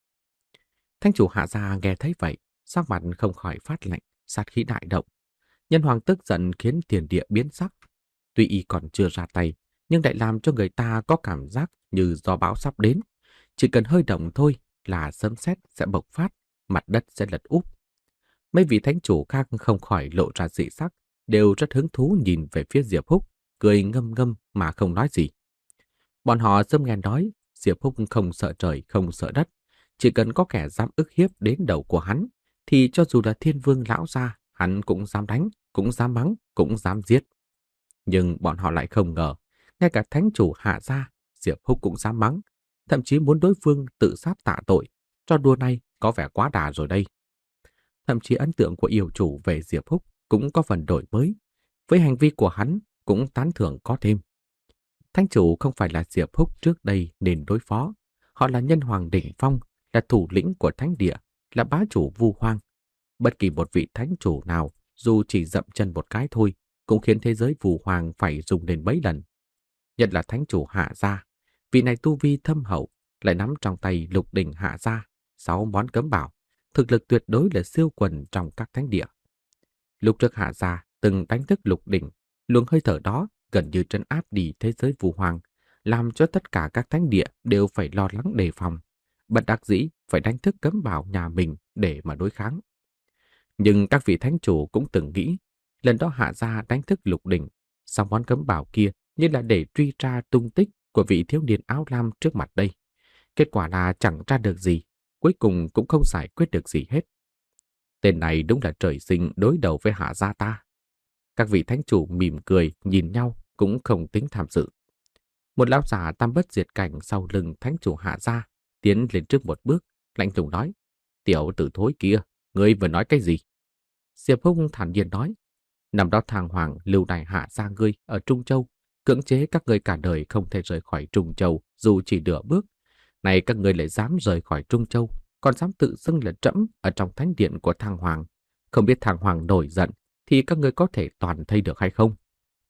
Thánh chủ Hạ Gia nghe thấy vậy, sắc mặt không khỏi phát lạnh, sát khí đại động. Nhân hoàng tức giận khiến thiên địa biến sắc. Tuy y còn chưa ra tay, nhưng lại làm cho người ta có cảm giác như gió bão sắp đến. Chỉ cần hơi động thôi là sấm sét sẽ bộc phát, mặt đất sẽ lật úp. Mấy vị thánh chủ khác không khỏi lộ ra dị sắc, đều rất hứng thú nhìn về phía Diệp Húc, cười ngâm ngâm mà không nói gì. Bọn họ sớm nghe nói Diệp Húc không sợ trời, không sợ đất. Chỉ cần có kẻ dám ức hiếp đến đầu của hắn, thì cho dù là thiên vương lão gia, hắn cũng dám đánh, cũng dám mắng, cũng dám giết. Nhưng bọn họ lại không ngờ, ngay cả thánh chủ Hạ Gia, Diệp Húc cũng dám mắng, thậm chí muốn đối phương tự sát tạ tội. Trò đùa này có vẻ quá đà rồi đây. Thậm chí ấn tượng của yêu chủ về Diệp Húc cũng có phần đổi mới. Với hành vi của hắn cũng tán thưởng có thêm. Thánh chủ không phải là Diệp Húc trước đây nên đối phó. Họ là nhân hoàng đỉnh phong, là thủ lĩnh của thánh địa, là bá chủ vu hoang. Bất kỳ một vị thánh chủ nào, dù chỉ dậm chân một cái thôi, cũng khiến thế giới vu hoang phải rung lên mấy lần. Nhất là thánh chủ Hạ Gia, vị này tu vi thâm hậu, lại nắm trong tay lục đỉnh Hạ Gia, sáu món cấm bảo, thực lực tuyệt đối là siêu quần trong các thánh địa. Lúc trước Hạ Gia từng đánh thức lục đỉnh, luồng hơi thở đó gần như trấn áp đi thế giới vu hoàng, làm cho tất cả các thánh địa đều phải lo lắng đề phòng. Bất đắc dĩ phải đánh thức cấm bảo nhà mình để mà đối kháng. Nhưng các vị thánh chủ cũng từng nghĩ, lần đó hạ gia đánh thức Lục Đỉnh, song món cấm bảo kia như là để truy tra tung tích của vị thiếu niên áo lam trước mặt đây. Kết quả là chẳng tra được gì, cuối cùng cũng không giải quyết được gì hết. Tên này đúng là trời sinh đối đầu với hạ gia ta. Các vị thánh chủ mỉm cười nhìn nhau cũng không tính tham dự. Một lão già tam bất diệt cảnh sau lưng thánh chủ hạ gia tiến lên trước một bước, lạnh lùng nói: "Tiểu tử thối kia, ngươi vừa nói cái gì?" Diệp Húc thản nhiên nói: "Năm đó Thang Hoàng lưu đày hạ gia ngươi ở Trung Châu, cưỡng chế các ngươi cả đời không thể rời khỏi Trung Châu dù chỉ nửa bước. Này các ngươi lại dám rời khỏi Trung Châu, còn dám tự xưng là trẫm ở trong thánh điện của Thang Hoàng. Không biết Thang Hoàng nổi giận thì các ngươi có thể toàn thây được hay không?"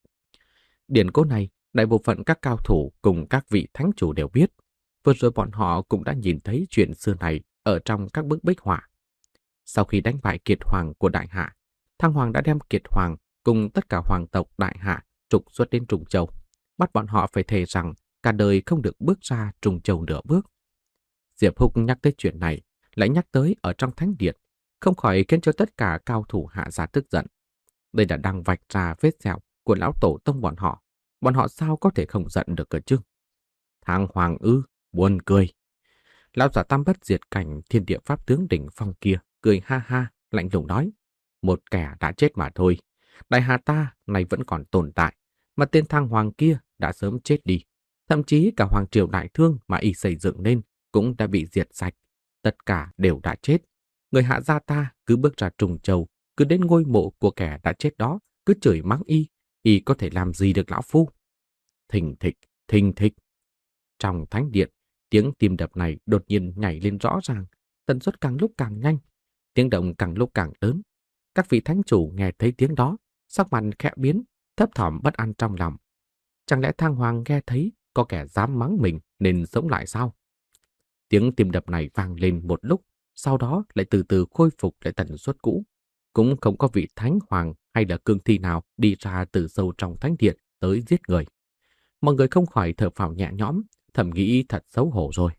Điển cố này, đại bộ phận các cao thủ cùng các vị thánh chủ đều biết. Vừa rồi bọn họ cũng đã nhìn thấy chuyện xưa này ở trong các bức bích họa. Sau khi đánh bại Kiệt Hoàng của Đại Hạ, Thang Hoàng đã đem Kiệt Hoàng cùng tất cả hoàng tộc Đại Hạ trục xuất đến Trung Châu, bắt bọn họ phải thề rằng cả đời không được bước ra Trung Châu nửa bước. Diệp Húc nhắc tới chuyện này, lại nhắc tới ở trong thánh điện, không khỏi khiến cho tất cả cao thủ Hạ gia tức giận. Đây là đang vạch ra vết sẹo của lão tổ tông bọn họ, bọn họ sao có thể không giận được cơ chứ? Thang Hoàng ư, buồn cười. Lão giả tam bất diệt cảnh thiên địa pháp tướng đỉnh phong kia cười ha ha, lạnh lùng nói: "Một kẻ đã chết mà thôi. Đại Hà ta này vẫn còn tồn tại, mà tên Thang Hoàng kia đã sớm chết đi. Thậm chí cả Hoàng triều Đại Thương mà y xây dựng nên cũng đã bị diệt sạch. Tất cả đều đã chết. Người Hạ gia ta cứ bước ra Trùng Châu, cứ đến ngôi mộ của kẻ đã chết đó, cứ chửi mắng y, y có thể làm gì được lão phu?" Thình thịch, thình thịch. Trong thánh điện, tiếng tim đập này đột nhiên nhảy lên rõ ràng, tần suất càng lúc càng nhanh, tiếng động càng lúc càng lớn. Các vị thánh chủ nghe thấy tiếng đó, sắc mặt khẽ biến, thấp thỏm bất an trong lòng. Chẳng lẽ Thang Hoàng nghe thấy có kẻ dám mắng mình nên sống lại sao? Tiếng tim đập này vang lên một lúc, sau đó lại từ từ khôi phục lại tần suất cũ. Cũng không có vị thánh hoàng hay là cương thi nào đi ra từ sâu trong thánh điện tới giết người. Mọi người không khỏi thở phào nhẹ nhõm, thầm nghĩ thật xấu hổ rồi.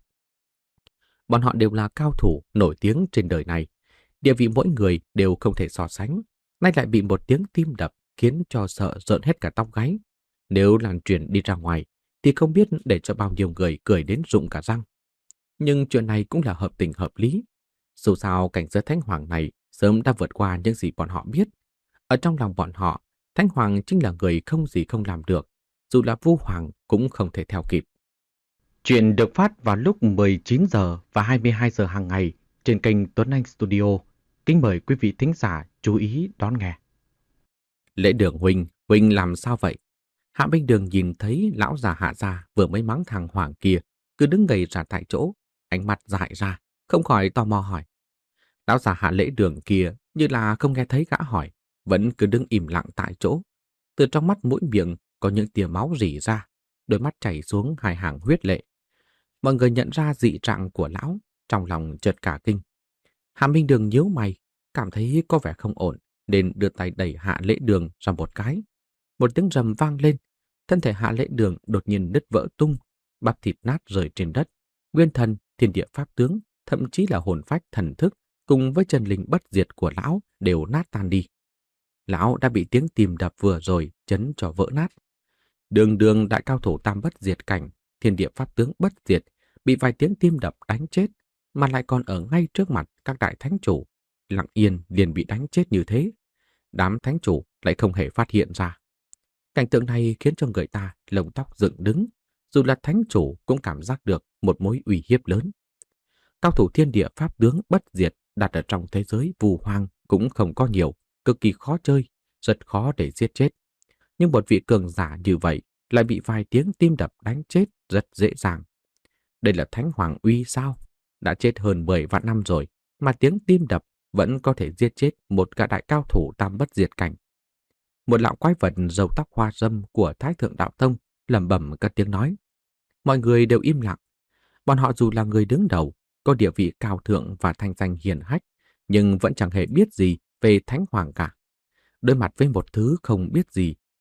Bọn họ đều là cao thủ nổi tiếng trên đời này, địa vị mỗi người đều không thể so sánh, nay lại bị một tiếng tim đập khiến cho sợ rợn hết cả tóc gáy. Nếu lan truyền đi ra ngoài thì không biết để cho bao nhiêu người cười đến rụng cả răng. Nhưng chuyện này cũng là hợp tình hợp lý. Dù sao cảnh giới thánh hoàng này sớm đã vượt qua những gì bọn họ biết. Ở trong lòng bọn họ, thánh hoàng chính là người không gì không làm được, dù là vu hoàng cũng không thể theo kịp. Chuyện được phát vào lúc mười chín giờ và hai mươi hai giờ hàng ngày trên kênh Tuấn Anh Studio. Kính mời quý vị thính giả chú ý đón nghe. Lễ Đường huynh, huynh làm sao vậy? Hạ Minh Đường nhìn thấy lão già Hạ gia vừa mới mắng thằng Hoàng kia, cứ đứng ngây ra tại chỗ, ánh mặt dại ra, không khỏi tò mò hỏi. Lão già Hạ Lễ Đường kia như là không nghe thấy gã hỏi, vẫn cứ đứng im lặng tại chỗ. Từ trong mắt mũi miệng có những tia máu rỉ ra, đôi mắt chảy xuống hai hàng huyết lệ. Mọi người nhận ra dị trạng của lão, trong lòng chợt cả kinh. Hạ Minh Đường nhíu mày, cảm thấy có vẻ không ổn, nên đưa tay đẩy Hạ Lễ Đường ra một cái. Một tiếng rầm vang lên, thân thể Hạ Lễ Đường đột nhiên nứt vỡ tung, bắp thịt nát rơi trên đất. Nguyên thần, thiên địa pháp tướng, thậm chí là hồn phách thần thức, cùng với chân linh bất diệt của lão đều nát tan đi. Lão đã bị tiếng tim đập vừa rồi chấn cho vỡ nát. Đường đường đại cao thủ tam bất diệt cảnh, thiên địa pháp tướng bất diệt, bị vài tiếng tim đập đánh chết, mà lại còn ở ngay trước mặt các đại thánh chủ. Lặng yên liền bị đánh chết như thế. Đám thánh chủ lại không hề phát hiện ra. Cảnh tượng này khiến cho người ta lông tóc dựng đứng, dù là thánh chủ cũng cảm giác được một mối uy hiếp lớn. Cao thủ thiên địa pháp tướng bất diệt đặt ở trong thế giới vu hoang cũng không có nhiều, cực kỳ khó chơi, rất khó để giết chết. Nhưng một vị cường giả như vậy lại bị vài tiếng tim đập đánh chết rất dễ dàng. Đây là thánh hoàng uy sao? Đã chết hơn mười vạn năm rồi, mà tiếng tim đập vẫn có thể giết chết một gã đại cao thủ tam bất diệt cảnh. Một lão quái vật râu tóc hoa râm của Thái Thượng Đạo Tông lẩm bẩm cất tiếng nói. Mọi người đều im lặng. Bọn họ dù là người đứng đầu, có địa vị cao thượng và thanh danh hiển hách, nhưng vẫn chẳng hề biết gì về thánh hoàng cả. Đối mặt với một thứ không biết gì,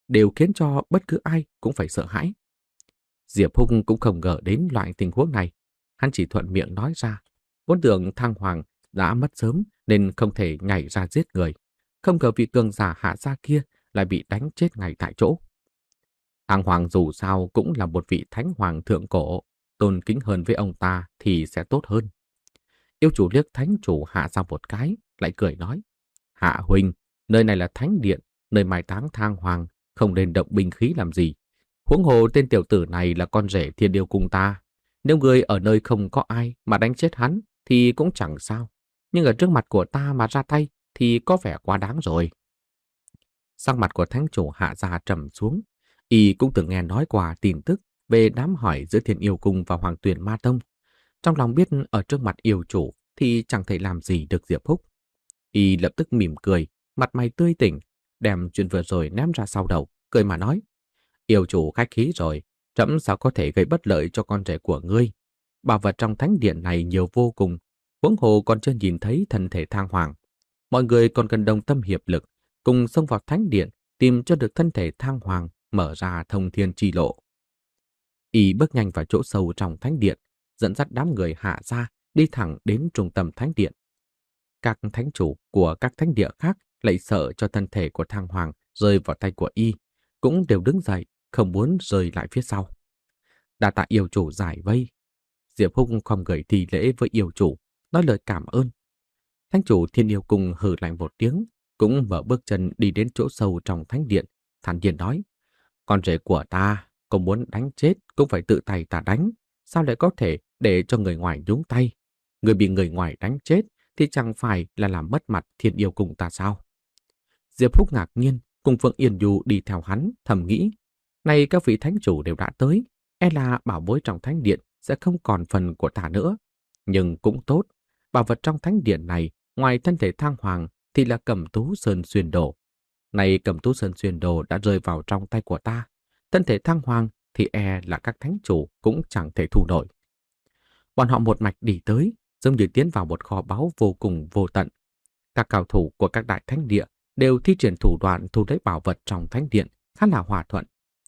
đều khiến cho bất cứ ai cũng phải sợ hãi. Diệp Hùng cũng không ngờ đến loại tình huống này. Hắn chỉ thuận miệng nói ra, vốn tưởng Thang Hoàng đã mất sớm nên không thể nhảy ra giết người. Không ngờ vị cường giả hạ gia kia lại bị đánh chết ngay tại chỗ. Thang Hoàng dù sao cũng là một vị thánh hoàng thượng cổ, tôn kính hơn với ông ta thì sẽ tốt hơn. Yêu chủ liếc thánh chủ Hạ ra một cái, lại cười nói, Hạ huynh, nơi này là thánh điện, nơi mai táng Thang Hoàng, không nên động binh khí làm gì. Huống hồ tên tiểu tử này là con rể thiên điêu cung ta. Nếu người ở nơi không có ai mà đánh chết hắn thì cũng chẳng sao. Nhưng ở trước mặt của ta mà ra tay thì có vẻ quá đáng rồi. Sắc mặt của thánh chủ Hạ gia trầm xuống. Y cũng từng nghe nói qua tin tức về đám hỏi giữa Thiên Yêu Cung và Hoàng Tuyền Ma Tông. Trong lòng biết ở trước mặt yêu chủ thì chẳng thể làm gì được Diệp Húc. Y lập tức mỉm cười, mặt mày tươi tỉnh, đem chuyện vừa rồi ném ra sau đầu, cười mà nói. Yêu chủ khách khí rồi, trẫm sao có thể gây bất lợi cho con rể của ngươi. Bảo vật trong thánh điện này nhiều vô cùng, huống hồ còn chưa nhìn thấy thân thể Thang Hoàng. Mọi người còn cần đồng tâm hiệp lực, cùng xông vào thánh điện, tìm cho được thân thể Thang Hoàng, mở ra thông thiên chi lộ. Y bước nhanh vào chỗ sâu trong thánh điện, dẫn dắt đám người Hạ gia đi thẳng đến trung tâm thánh điện. Các thánh chủ của các thánh địa khác lại sợ cho thân thể của Thang Hoàng rơi vào tay của Y, cũng đều đứng dậy, không muốn rơi lại phía sau. Đa tạ yêu chủ giải vây. Diệp Hùng không gửi thi lễ với yêu chủ, nói lời cảm ơn. Thánh chủ Thiên Yêu Cung hừ lạnh một tiếng, cũng mở bước chân đi đến chỗ sâu trong thánh điện, thản nhiên nói: Con rể của ta, có muốn đánh chết cũng phải tự tay ta đánh, sao lại có thể để cho người ngoài nhúng tay? Người bị người ngoài đánh chết thì chẳng phải là làm mất mặt Thiên Yêu Cung ta sao? Diệp Húc ngạc nhiên, cùng Phượng Yên Du đi theo hắn, thầm nghĩ: Này các vị thánh chủ đều đã tới, e là bảo bối trong thánh điện sẽ không còn phần của ta nữa. Nhưng cũng tốt, bảo vật trong thánh điện này, ngoài thân thể Thang Hoàng thì là Cẩm Tú Sơn Xuyên Đồ. Này Cẩm Tú Sơn Xuyên Đồ đã rơi vào trong tay của ta, thân thể Thang Hoàng thì e là các thánh chủ cũng chẳng thể thu nổi. Bọn họ một mạch đi tới, giống như tiến vào một kho báu vô cùng vô tận. Các cao thủ của các đại thánh địa đều thi triển thủ đoạn thu lấy bảo vật trong thánh điện, khá là hòa thuận.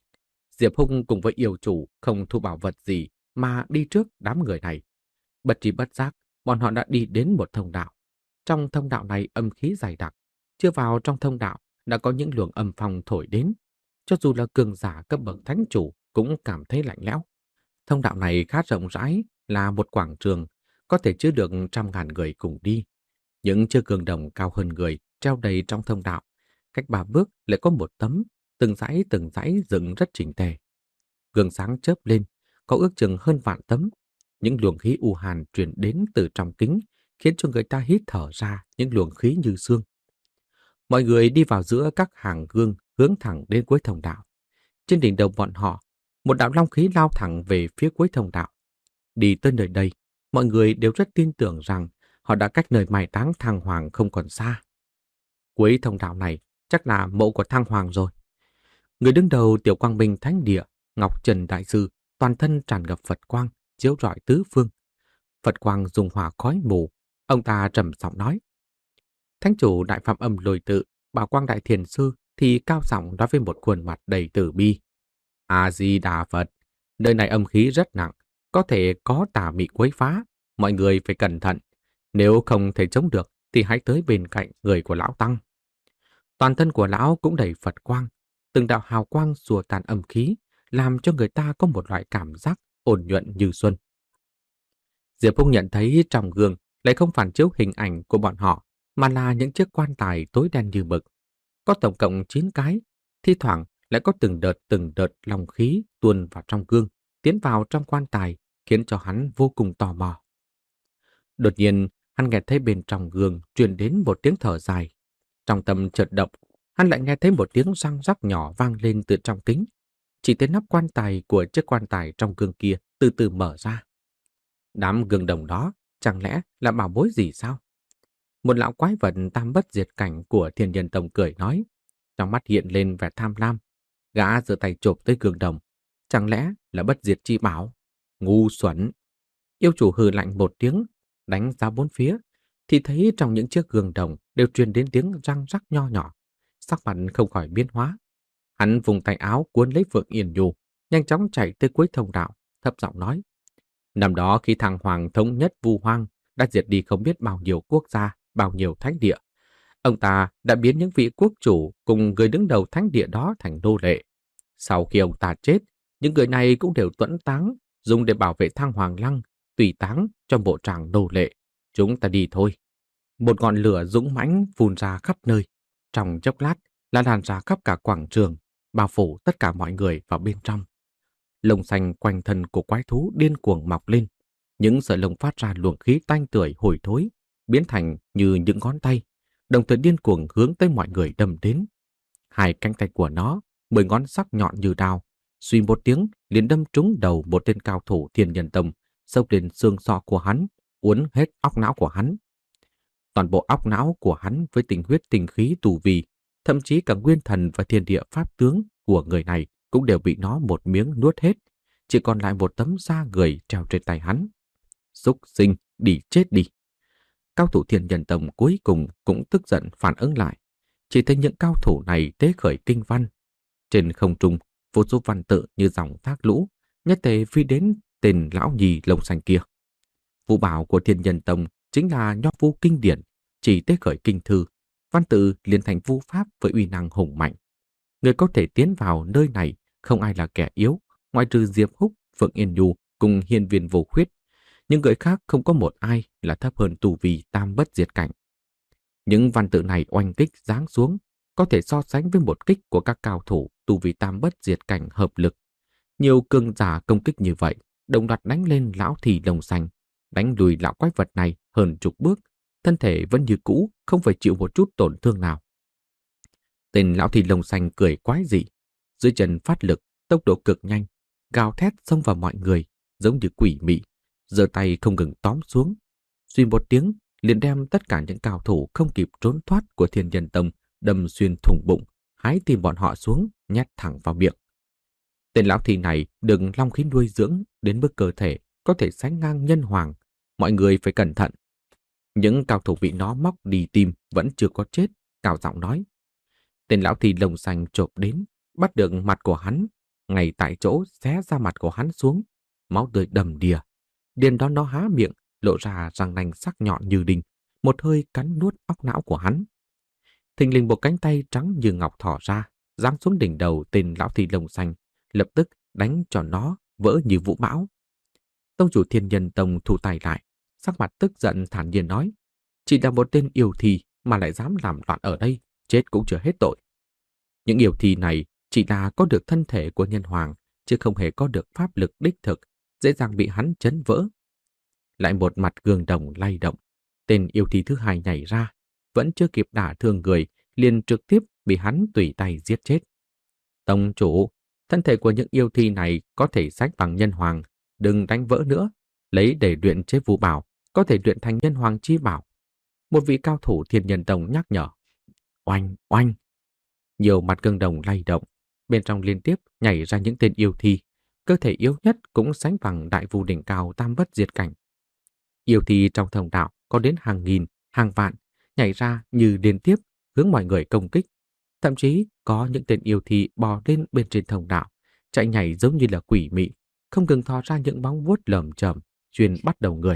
Diệp Hùng cùng với yêu chủ không thu bảo vật gì mà đi trước đám người này. Bất tri bất giác, bọn họ đã đi đến một thông đạo. Trong thông đạo này âm khí dày đặc, chưa vào trong thông đạo đã có những luồng âm phong thổi đến. Cho dù là cường giả cấp bậc thánh chủ cũng cảm thấy lạnh lẽo. Thông đạo này khá rộng rãi, là một quảng trường, có thể chứa được trăm ngàn người cùng đi. Những chiếc gương đồng cao hơn người treo đầy trong thông đạo. Cách ba bước lại có một tấm, từng dãy từng dãy dựng rất chỉnh tề. Gương sáng chớp lên, có ước chừng hơn vạn tấm. Những luồng khí u hàn truyền đến từ trong kính, khiến cho người ta hít thở ra những luồng khí như sương. Mọi người đi vào giữa các hàng gương, hướng thẳng đến cuối thông đạo. Trên đỉnh đầu bọn họ, một đạo long khí lao thẳng về phía cuối thông đạo. Đi tới nơi đây, mọi người đều rất tin tưởng rằng họ đã cách nơi mai táng Thang Hoàng không còn xa. Cuối thông đạo này chắc là mộ của Thang Hoàng rồi. Người đứng đầu Tiểu Quang Minh Thánh Địa, Ngọc Trần Đại Sư, toàn thân tràn ngập Phật quang, chiếu rọi tứ phương. Phật quang dùng hỏa khói mù, ông ta trầm giọng nói. Thánh chủ Đại Phạm Âm Lôi Tự, Bảo Quang Đại Thiền Sư thì cao giọng nói với một khuôn mặt đầy từ bi. A-di-đà Phật, nơi này âm khí rất nặng, có thể có tà mị quấy phá, mọi người phải cẩn thận. Nếu không thể chống được thì hãy tới bên cạnh người của lão tăng. Toàn thân của lão cũng đầy Phật quang, từng đạo hào quang xua tan âm khí, làm cho người ta có một loại cảm giác ổn nhuận như xuân. Diệp Hùng nhận thấy trong gương lại không phản chiếu hình ảnh của bọn họ, mà là những chiếc quan tài tối đen như mực. Có tổng cộng chín cái, thi thoảng lại có từng đợt từng đợt long khí tuôn vào trong gương, tiến vào trong quan tài, khiến cho hắn vô cùng tò mò. Đột nhiên, hắn nghe thấy bên trong gương truyền đến một tiếng thở dài. Trong tâm chợt động, hắn lại nghe thấy một tiếng răng rắc nhỏ vang lên từ trong kính. Chỉ thấy nắp quan tài của chiếc quan tài trong gương kia từ từ mở ra. Đám gương đồng đó chẳng lẽ là bảo bối gì sao? Một lão quái vật tam bất diệt cảnh của Thiên Nhân Tông cười nói, trong mắt hiện lên vẻ tham lam. Gã giơ tay chộp tới gương đồng, chẳng lẽ là bất diệt chi bảo? Ngu xuẩn! Yêu chủ hừ lạnh một tiếng, đánh ra bốn phía, thì thấy trong những chiếc gương đồng đều truyền đến tiếng răng rắc nho nhỏ. Sắc mặt không khỏi biến hóa. Hắn vùng tay áo cuốn lấy Phượng Yên Nhu, nhanh chóng chạy tới cuối thông đạo, thấp giọng nói. Năm đó khi thằng Hoàng thống nhất Vu Hoang, đã diệt đi không biết bao nhiêu quốc gia, bao nhiêu thánh địa. Ông ta đã biến những vị quốc chủ cùng người đứng đầu thánh địa đó thành nô lệ. Sau khi ông ta chết, những người này cũng đều tuẫn táng, dùng để bảo vệ thang Hoàng Lăng, tùy táng cho bộ tràng nô lệ. Chúng ta đi thôi. Một ngọn lửa dũng mãnh phun ra khắp nơi. Trong chốc lát là lan ra khắp cả quảng trường, bao phủ tất cả mọi người vào bên trong. Lông xanh quanh thân của quái thú điên cuồng mọc lên. Những sợi lông phát ra luồng khí tanh tưởi hôi thối, biến thành như những ngón tay, đồng thời điên cuồng hướng tới mọi người đâm đến. Hai cánh tay của nó, mười ngón sắc nhọn như đao, suy một tiếng liền đâm trúng đầu một tên cao thủ Thiên Nhân Tông, xốc lên xương sọ của hắn, uốn hết óc não của hắn. Toàn bộ óc não của hắn với tình huyết tình khí tù vi, thậm chí cả nguyên thần và thiên địa pháp tướng của người này cũng đều bị nó một miếng nuốt hết, chỉ còn lại một tấm da người treo trên tay hắn. Súc sinh, đi chết đi. Cao thủ Thiên Nhân Tông cuối cùng cũng tức giận phản ứng lại. Chỉ thấy những cao thủ này tế khởi kinh văn. Trên không trung, vô số văn tự như dòng thác lũ, nhất tề phi đến tên lão nhì lông xanh kia. Vũ bảo của Thiên Nhân Tông chính là nho vu kinh điển, chỉ tế khởi kinh thư, văn tự liền thành vu pháp với uy năng hùng mạnh. Người có thể tiến vào nơi này không ai là kẻ yếu, ngoại trừ Diệp Húc, Phượng Yên Nhu cùng Hiên Viên Vô Khuyết. Nhưng người khác không có một ai là thấp hơn tu vi tam bất diệt cảnh. Những văn tự này oanh kích giáng xuống, có thể so sánh với một kích của các cao thủ tu vi tam bất diệt cảnh hợp lực. Nhiều cường giả công kích như vậy, đồng loạt đánh lên lão thì lông xanh, đánh lùi lão quái vật này hơn chục bước, thân thể vẫn như cũ, không phải chịu một chút tổn thương nào. Tên lão thì lông xanh cười quái dị, dưới chân phát lực, tốc độ cực nhanh, gào thét xông vào mọi người, giống như quỷ mị, giơ tay không ngừng tóm xuống. Suy một tiếng, liền đem tất cả những cao thủ không kịp trốn thoát của Thiên Nhân Tông đâm xuyên thủng bụng, hái tim bọn họ xuống, nhét thẳng vào miệng. Tên lão thì này đừng long khí nuôi dưỡng đến mức cơ thể có thể sánh ngang nhân hoàng, mọi người phải cẩn thận. Những cao thủ bị nó móc đi tim vẫn chưa có chết, cao giọng nói. Tên lão thì lồng xanh chộp đến, bắt được mặt của hắn, ngay tại chỗ xé ra mặt của hắn xuống, máu tươi đầm đìa. Điền đó nó há miệng, lộ ra răng nanh sắc nhọn như đinh, một hơi cắn nuốt óc não của hắn. Thình lình một cánh tay trắng như ngọc thỏ ra, giáng xuống đỉnh đầu tên lão thì lồng xanh, lập tức đánh cho nó vỡ như vũ bão. Tông chủ Thiên Nhân Tông thu tay lại, sắc mặt tức giận thản nhiên nói, chỉ là một tên yêu thi mà lại dám làm loạn ở đây, chết cũng chưa hết tội. Những yêu thi này chỉ là có được thân thể của nhân hoàng, chứ không hề có được pháp lực đích thực, dễ dàng bị hắn chấn vỡ. Lại một mặt gương đồng lay động, tên yêu thi thứ hai nhảy ra, vẫn chưa kịp đả thương người, liền trực tiếp bị hắn tùy tay giết chết. Tông chủ, thân thể của những yêu thi này có thể sánh bằng nhân hoàng, đừng đánh vỡ nữa, lấy để luyện chế vũ bảo, có thể luyện thành nhân hoàng chi bảo. Một vị cao thủ Thiên Nhân Tông nhắc nhở. Oanh, oanh. Nhiều mặt gương đồng lay động, bên trong liên tiếp nhảy ra những tên yêu thi, cơ thể yếu nhất cũng sánh bằng đại vu đỉnh cao tam bất diệt cảnh. Yêu thi trong thông đạo có đến hàng nghìn, hàng vạn, nhảy ra như liên tiếp hướng mọi người công kích. Thậm chí có những tên yêu thi bò lên bên trên thông đạo, chạy nhảy giống như là quỷ mị, không ngừng thò ra những bóng vuốt lởm chởm chuyên bắt đầu người.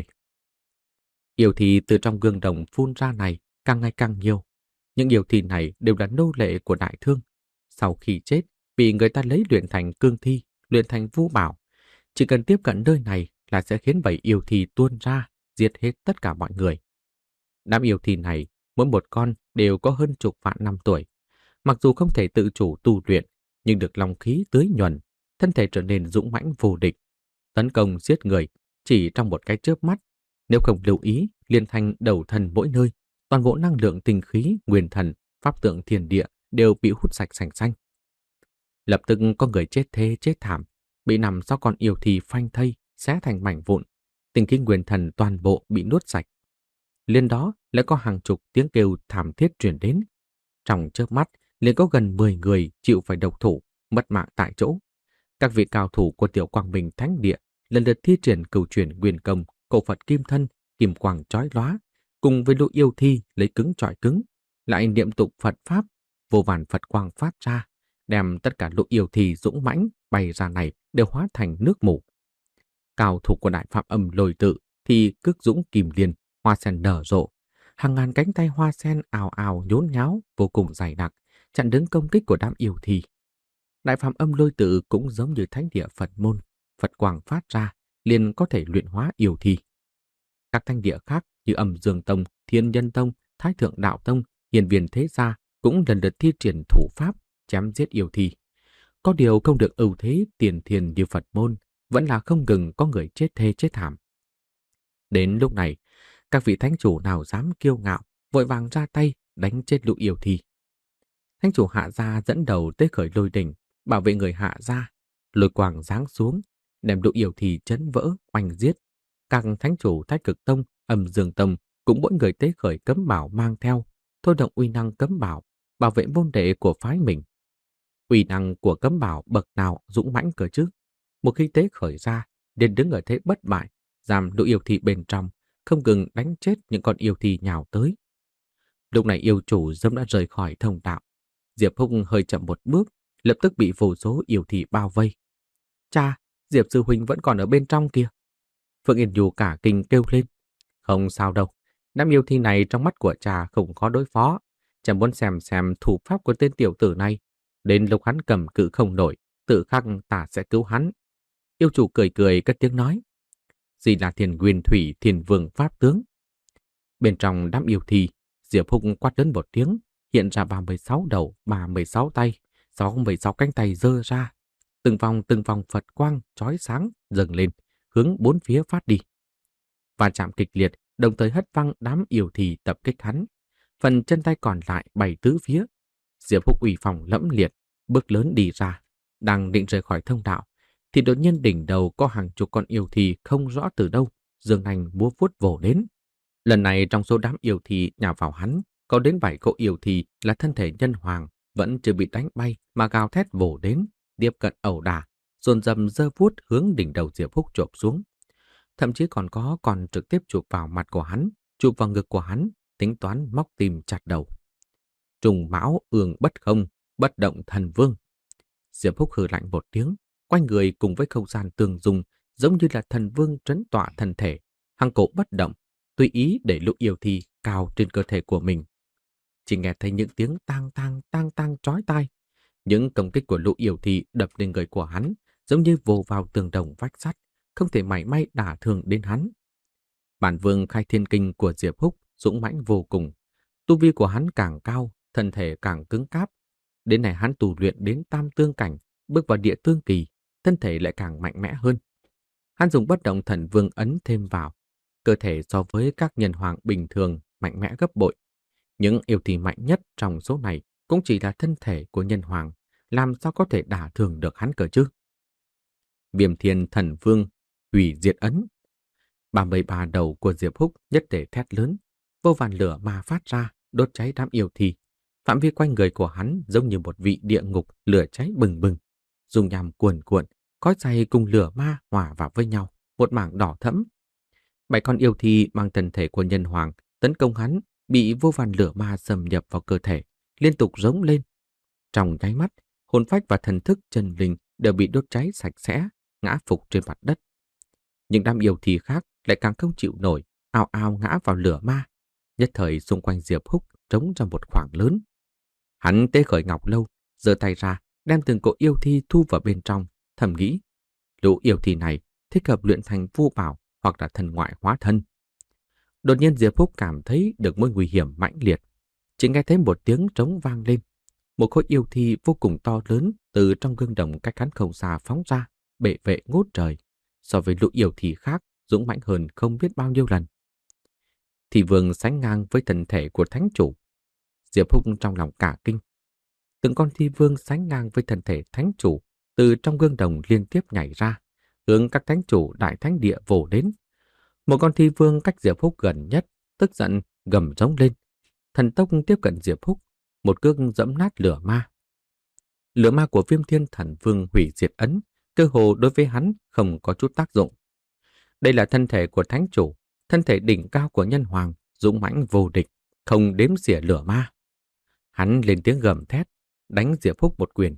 Yêu thi từ trong gương đồng phun ra này càng ngày càng nhiều. Những yêu thi này đều là nô lệ của đại thương. Sau khi chết, bị người ta lấy luyện thành cương thi, luyện thành vũ bảo. Chỉ cần tiếp cận nơi này là sẽ khiến bảy yêu thi tuôn ra, giết hết tất cả mọi người. Đám yêu thi này, mỗi một con đều có hơn chục vạn năm tuổi. Mặc dù không thể tự chủ tu luyện, nhưng được long khí tưới nhuần, thân thể trở nên dũng mãnh vô địch. Tấn công giết người chỉ trong một cái chớp mắt, nếu không lưu ý, liền thành đầu thần mỗi nơi. Toàn bộ năng lượng tinh khí, nguyên thần, pháp tượng thiên địa đều bị hút sạch sành xanh. Lập tức có người chết thê chết thảm, bị nằm sau con yêu thi phanh thây, xé thành mảnh vụn. Tinh khí nguyên thần toàn bộ bị nuốt sạch. Liên đó lại có hàng chục tiếng kêu thảm thiết truyền đến. Trong chớp mắt, liền có gần mười người chịu phải độc thủ, mất mạng tại chỗ. Các vị cao thủ của Tiểu Quang Minh Thánh Địa lần lượt thi triển cửu chuyển nguyên công, cổ Phật kim thân, kim quang chói lóa, cùng với lũ yêu thi lấy cứng chọi cứng, lại niệm tụng Phật pháp, vô vàn Phật quang phát ra, đem tất cả lũ yêu thi dũng mãnh bay ra này đều hóa thành nước mù. Cao thủ của Đại Phạm Âm Lôi Tự thì cước dũng kim liên, hoa sen nở rộ, hàng ngàn cánh tay hoa sen ào ào nhốn nháo vô cùng dày đặc, chặn đứng công kích của đám yêu thi. Đại Phạm Âm Lôi Tự cũng giống như thánh địa Phật môn, Phật quang phát ra liền có thể luyện hóa yêu thi. Các thánh địa khác như Âm Dương Tông, Thiên Nhân Tông, Thái Thượng Đạo Tông, Hiền Viên Thế Gia cũng lần lượt thi triển thủ pháp chém giết yêu thi. Có điều không được ưu thế tiền thiền như Phật môn, vẫn là không ngừng có người chết thê chết thảm. Đến lúc này, các vị thánh chủ nào dám kiêu ngạo, vội vàng ra tay đánh chết lũ yêu thi. Thánh chủ Hạ Gia dẫn đầu tế khởi lôi đỉnh, bảo vệ người Hạ Gia, lôi quang giáng xuống, đem lũ yêu thi chấn vỡ, oanh giết. Các thánh chủ Thái Cực Tông, Âm Dương Tông cũng mỗi người tế khởi cấm bảo mang theo, thôi động uy năng cấm bảo, bảo vệ môn đệ của phái mình. Uy năng của cấm bảo bậc nào dũng mãnh cơ chứ? Một khi tế khởi ra, liền đứng ở thế bất bại, giam lũ yêu thi bên trong, không ngừng đánh chết những con yêu thi nhào tới. Lúc này yêu chủ dâm đã rời khỏi thông đạo. Diệp Húc hơi chậm một bước, lập tức bị vô số yêu thi bao vây. Cha, Diệp sư huynh vẫn còn ở bên trong kia. Phượng Yên Nhu cả kinh kêu lên. Không sao đâu, đám yêu thi này trong mắt của cha không khó đối phó. Cha muốn xem xem thủ pháp của tên tiểu tử này. Đến lúc hắn cầm cự không nổi, tự khắc ta sẽ cứu hắn. Yêu chủ cười cười cất tiếng nói. Gì là Thiền Nguyên Thủy Thiền Vương Pháp Tướng? Bên trong đám yêu thi, Diệp Húc quát lớn một tiếng, hiện ra ba mươi sáu đầu, ba mươi sáu tay, sáu mươi sáu cánh tay giơ ra. Từng vòng từng vòng Phật quang chói sáng dâng lên, hướng bốn phía phát đi. Va chạm kịch liệt, đồng thời hất văng đám yêu thi tập kích hắn. Phần chân tay còn lại bay tứ phía. Diệp Húc uy phong lẫm liệt, bước lớn đi ra, đang định rời khỏi thông đạo, thì đột nhiên đỉnh đầu có hàng chục con yêu thi không rõ từ đâu, giương nanh múa vuốt vồ đến. Lần này trong số đám yêu thi nhào vào hắn, có đến bảy cỗ yêu thi là thân thể nhân hoàng, vẫn chưa bị đánh bay mà gào thét vồ đến, tiếp cận ẩu đả, dồn dầm giơ vuốt hướng đỉnh đầu Diệp Húc chộp xuống. Thậm chí còn có còn trực tiếp chụp vào mặt của hắn, chụp vào ngực của hắn, tính toán móc tim chặt đầu. Trùng mão ương bất không, bất động thần vương. Diệp Húc hừ lạnh một tiếng, quanh người cùng với không gian tương dung, giống như là thần vương trấn tọa thân thể, hằng cổ bất động, tùy ý để lũ yêu thi cao trên cơ thể của mình. Chỉ nghe thấy những tiếng tang tang tang tang chói tai, những công kích của lũ yêu thi đập lên người của hắn, giống như vồ vào tường đồng vách sắt, không thể mảy may đả thương đến hắn. Bản vương khai thiên kinh của Diệp Húc dũng mãnh vô cùng, tu vi của hắn càng cao, thân thể càng cứng cáp. Đến này hắn tu luyện đến tam tương cảnh, bước vào địa tương kỳ, thân thể lại càng mạnh mẽ hơn. Hắn dùng bất động thần vương ấn thêm vào, cơ thể so với các nhân hoàng bình thường mạnh mẽ gấp bội. Những yêu thi mạnh nhất trong số này cũng chỉ là thân thể của nhân hoàng, làm sao có thể đả thương được hắn cơ chứ? Viêm Thiên Thần Vương hủy diệt ấn. ba mươi ba đầu của Diệp Húc nhất thể thét lớn, vô vàn lửa ma phát ra, đốt cháy đám yêu thi. Phạm vi quanh người của hắn giống như một vị địa ngục lửa cháy bừng bừng, dung nham cuồn cuộn, khói xay cùng lửa ma hòa vào với nhau, một mảng đỏ thẫm. Bảy con yêu thi mang thân thể của nhân hoàng tấn công hắn, bị vô vàn lửa ma xâm nhập vào cơ thể, liên tục rống lên. Trong nháy mắt, hồn phách và thần thức chân linh đều bị đốt cháy sạch sẽ, ngã phục trên mặt đất. Những đám yêu thi khác lại càng không chịu nổi, ào ào ngã vào lửa ma. Nhất thời xung quanh Diệp Húc trống ra một khoảng lớn. Hắn tế khởi ngọc lâu, giơ tay ra, đem từng cỗ yêu thi thu vào bên trong, thầm nghĩ, lũ yêu thi này thích hợp luyện thành vu bảo hoặc là thần ngoại hóa thân. Đột nhiên Diệp Húc cảm thấy được mối nguy hiểm mãnh liệt, chỉ nghe thấy một tiếng trống vang lên. Một khối yêu thi vô cùng to lớn từ trong gương đồng cách hắn không xa phóng ra, bệ vệ ngút trời, so với lũ yêu thi khác dũng mãnh hơn không biết bao nhiêu lần. Thì vương sánh ngang với thân thể của thánh chủ. Diệp Húc trong lòng cả kinh. Từng con thi vương sánh ngang với thân thể thánh chủ từ trong gương đồng liên tiếp nhảy ra, hướng các thánh chủ đại thánh địa vồ đến. Một con thi vương cách Diệp Húc gần nhất, tức giận gầm rống lên. Thần tốc tiếp cận Diệp Húc, một cước dẫm nát lửa ma. Lửa ma của Viêm Thiên Thần Vương hủy diệt ấn, cơ hồ đối với hắn không có chút tác dụng. Đây là thân thể của thánh chủ, thân thể đỉnh cao của nhân hoàng, dũng mãnh vô địch, không đếm xỉa lửa ma. Hắn lên tiếng gầm thét, đánh Diệp Húc một quyền,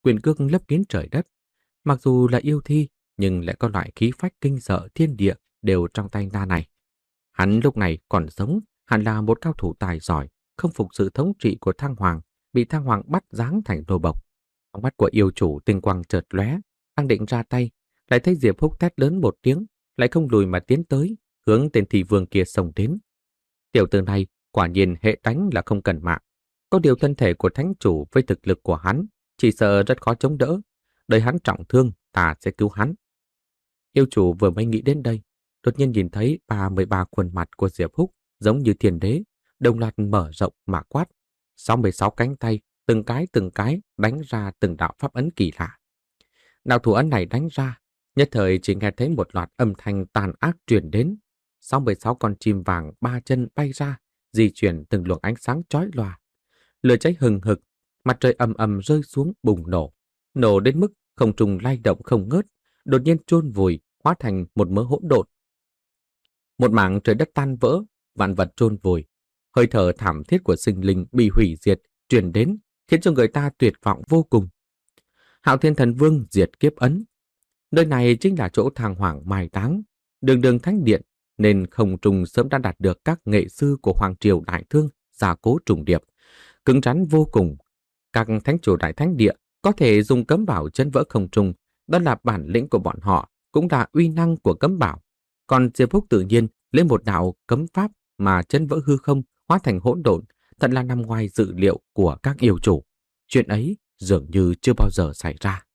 quyền cước lấp kín trời đất. Mặc dù là yêu thi, nhưng lại có loại khí phách kinh sợ thiên địa đều trong tay Na này. Hắn lúc này còn sống, hẳn là một cao thủ tài giỏi, không phục sự thống trị của Thang Hoàng, bị Thang Hoàng bắt giáng thành nô bộc. Trong mắt của yêu chủ tinh quang chợt lóe, đang định ra tay, lại thấy Diệp Húc thét lớn một tiếng, lại không lùi mà tiến tới, hướng tên thị vương kia xông đến. Tiểu tử này quả nhiên hệ đánh là không cần mạng. Có điều thân thể của thánh chủ với thực lực của hắn chỉ sợ rất khó chống đỡ. Đời hắn trọng thương, ta sẽ cứu hắn. Yêu chủ vừa mới nghĩ đến đây, đột nhiên nhìn thấy ba mươi ba khuôn mặt của Diệp Húc giống như thiên đế, đồng loạt mở rộng mà quát. sáu mươi sáu cánh tay, từng cái từng cái đánh ra từng đạo pháp ấn kỳ lạ. Đạo thủ ấn này đánh ra, nhất thời chỉ nghe thấy một loạt âm thanh tàn ác truyền đến. sáu mươi sáu con chim vàng ba chân bay ra, di chuyển từng luồng ánh sáng chói lòa. Lửa cháy hừng hực, mặt trời ầm ầm rơi xuống bùng nổ. Nổ đến mức không trung lay động không ngớt, đột nhiên chôn vùi, hóa thành một mớ hỗn độn. Một mảng trời đất tan vỡ, vạn vật chôn vùi. Hơi thở thảm thiết của sinh linh bị hủy diệt, truyền đến, khiến cho người ta tuyệt vọng vô cùng. Hạo Thiên Thần Vương diệt kiếp ấn. Nơi này chính là chỗ Thang Hoàng mai táng, đường đường thánh điện, nên không trùng sớm đã đạt được các nghệ sư của Hoàng Triều Đại Thương gia cố trùng điệp, cứng rắn vô cùng. Các thánh chủ đại thánh địa có thể dùng cấm bảo chấn vỡ không trùng, đó là bản lĩnh của bọn họ, cũng là uy năng của cấm bảo. Còn Diệp Húc tự nhiên lấy một đạo cấm pháp mà chấn vỡ hư không, hóa thành hỗn độn, thật là nằm ngoài dự liệu của các yêu chủ. Chuyện ấy dường như chưa bao giờ xảy ra.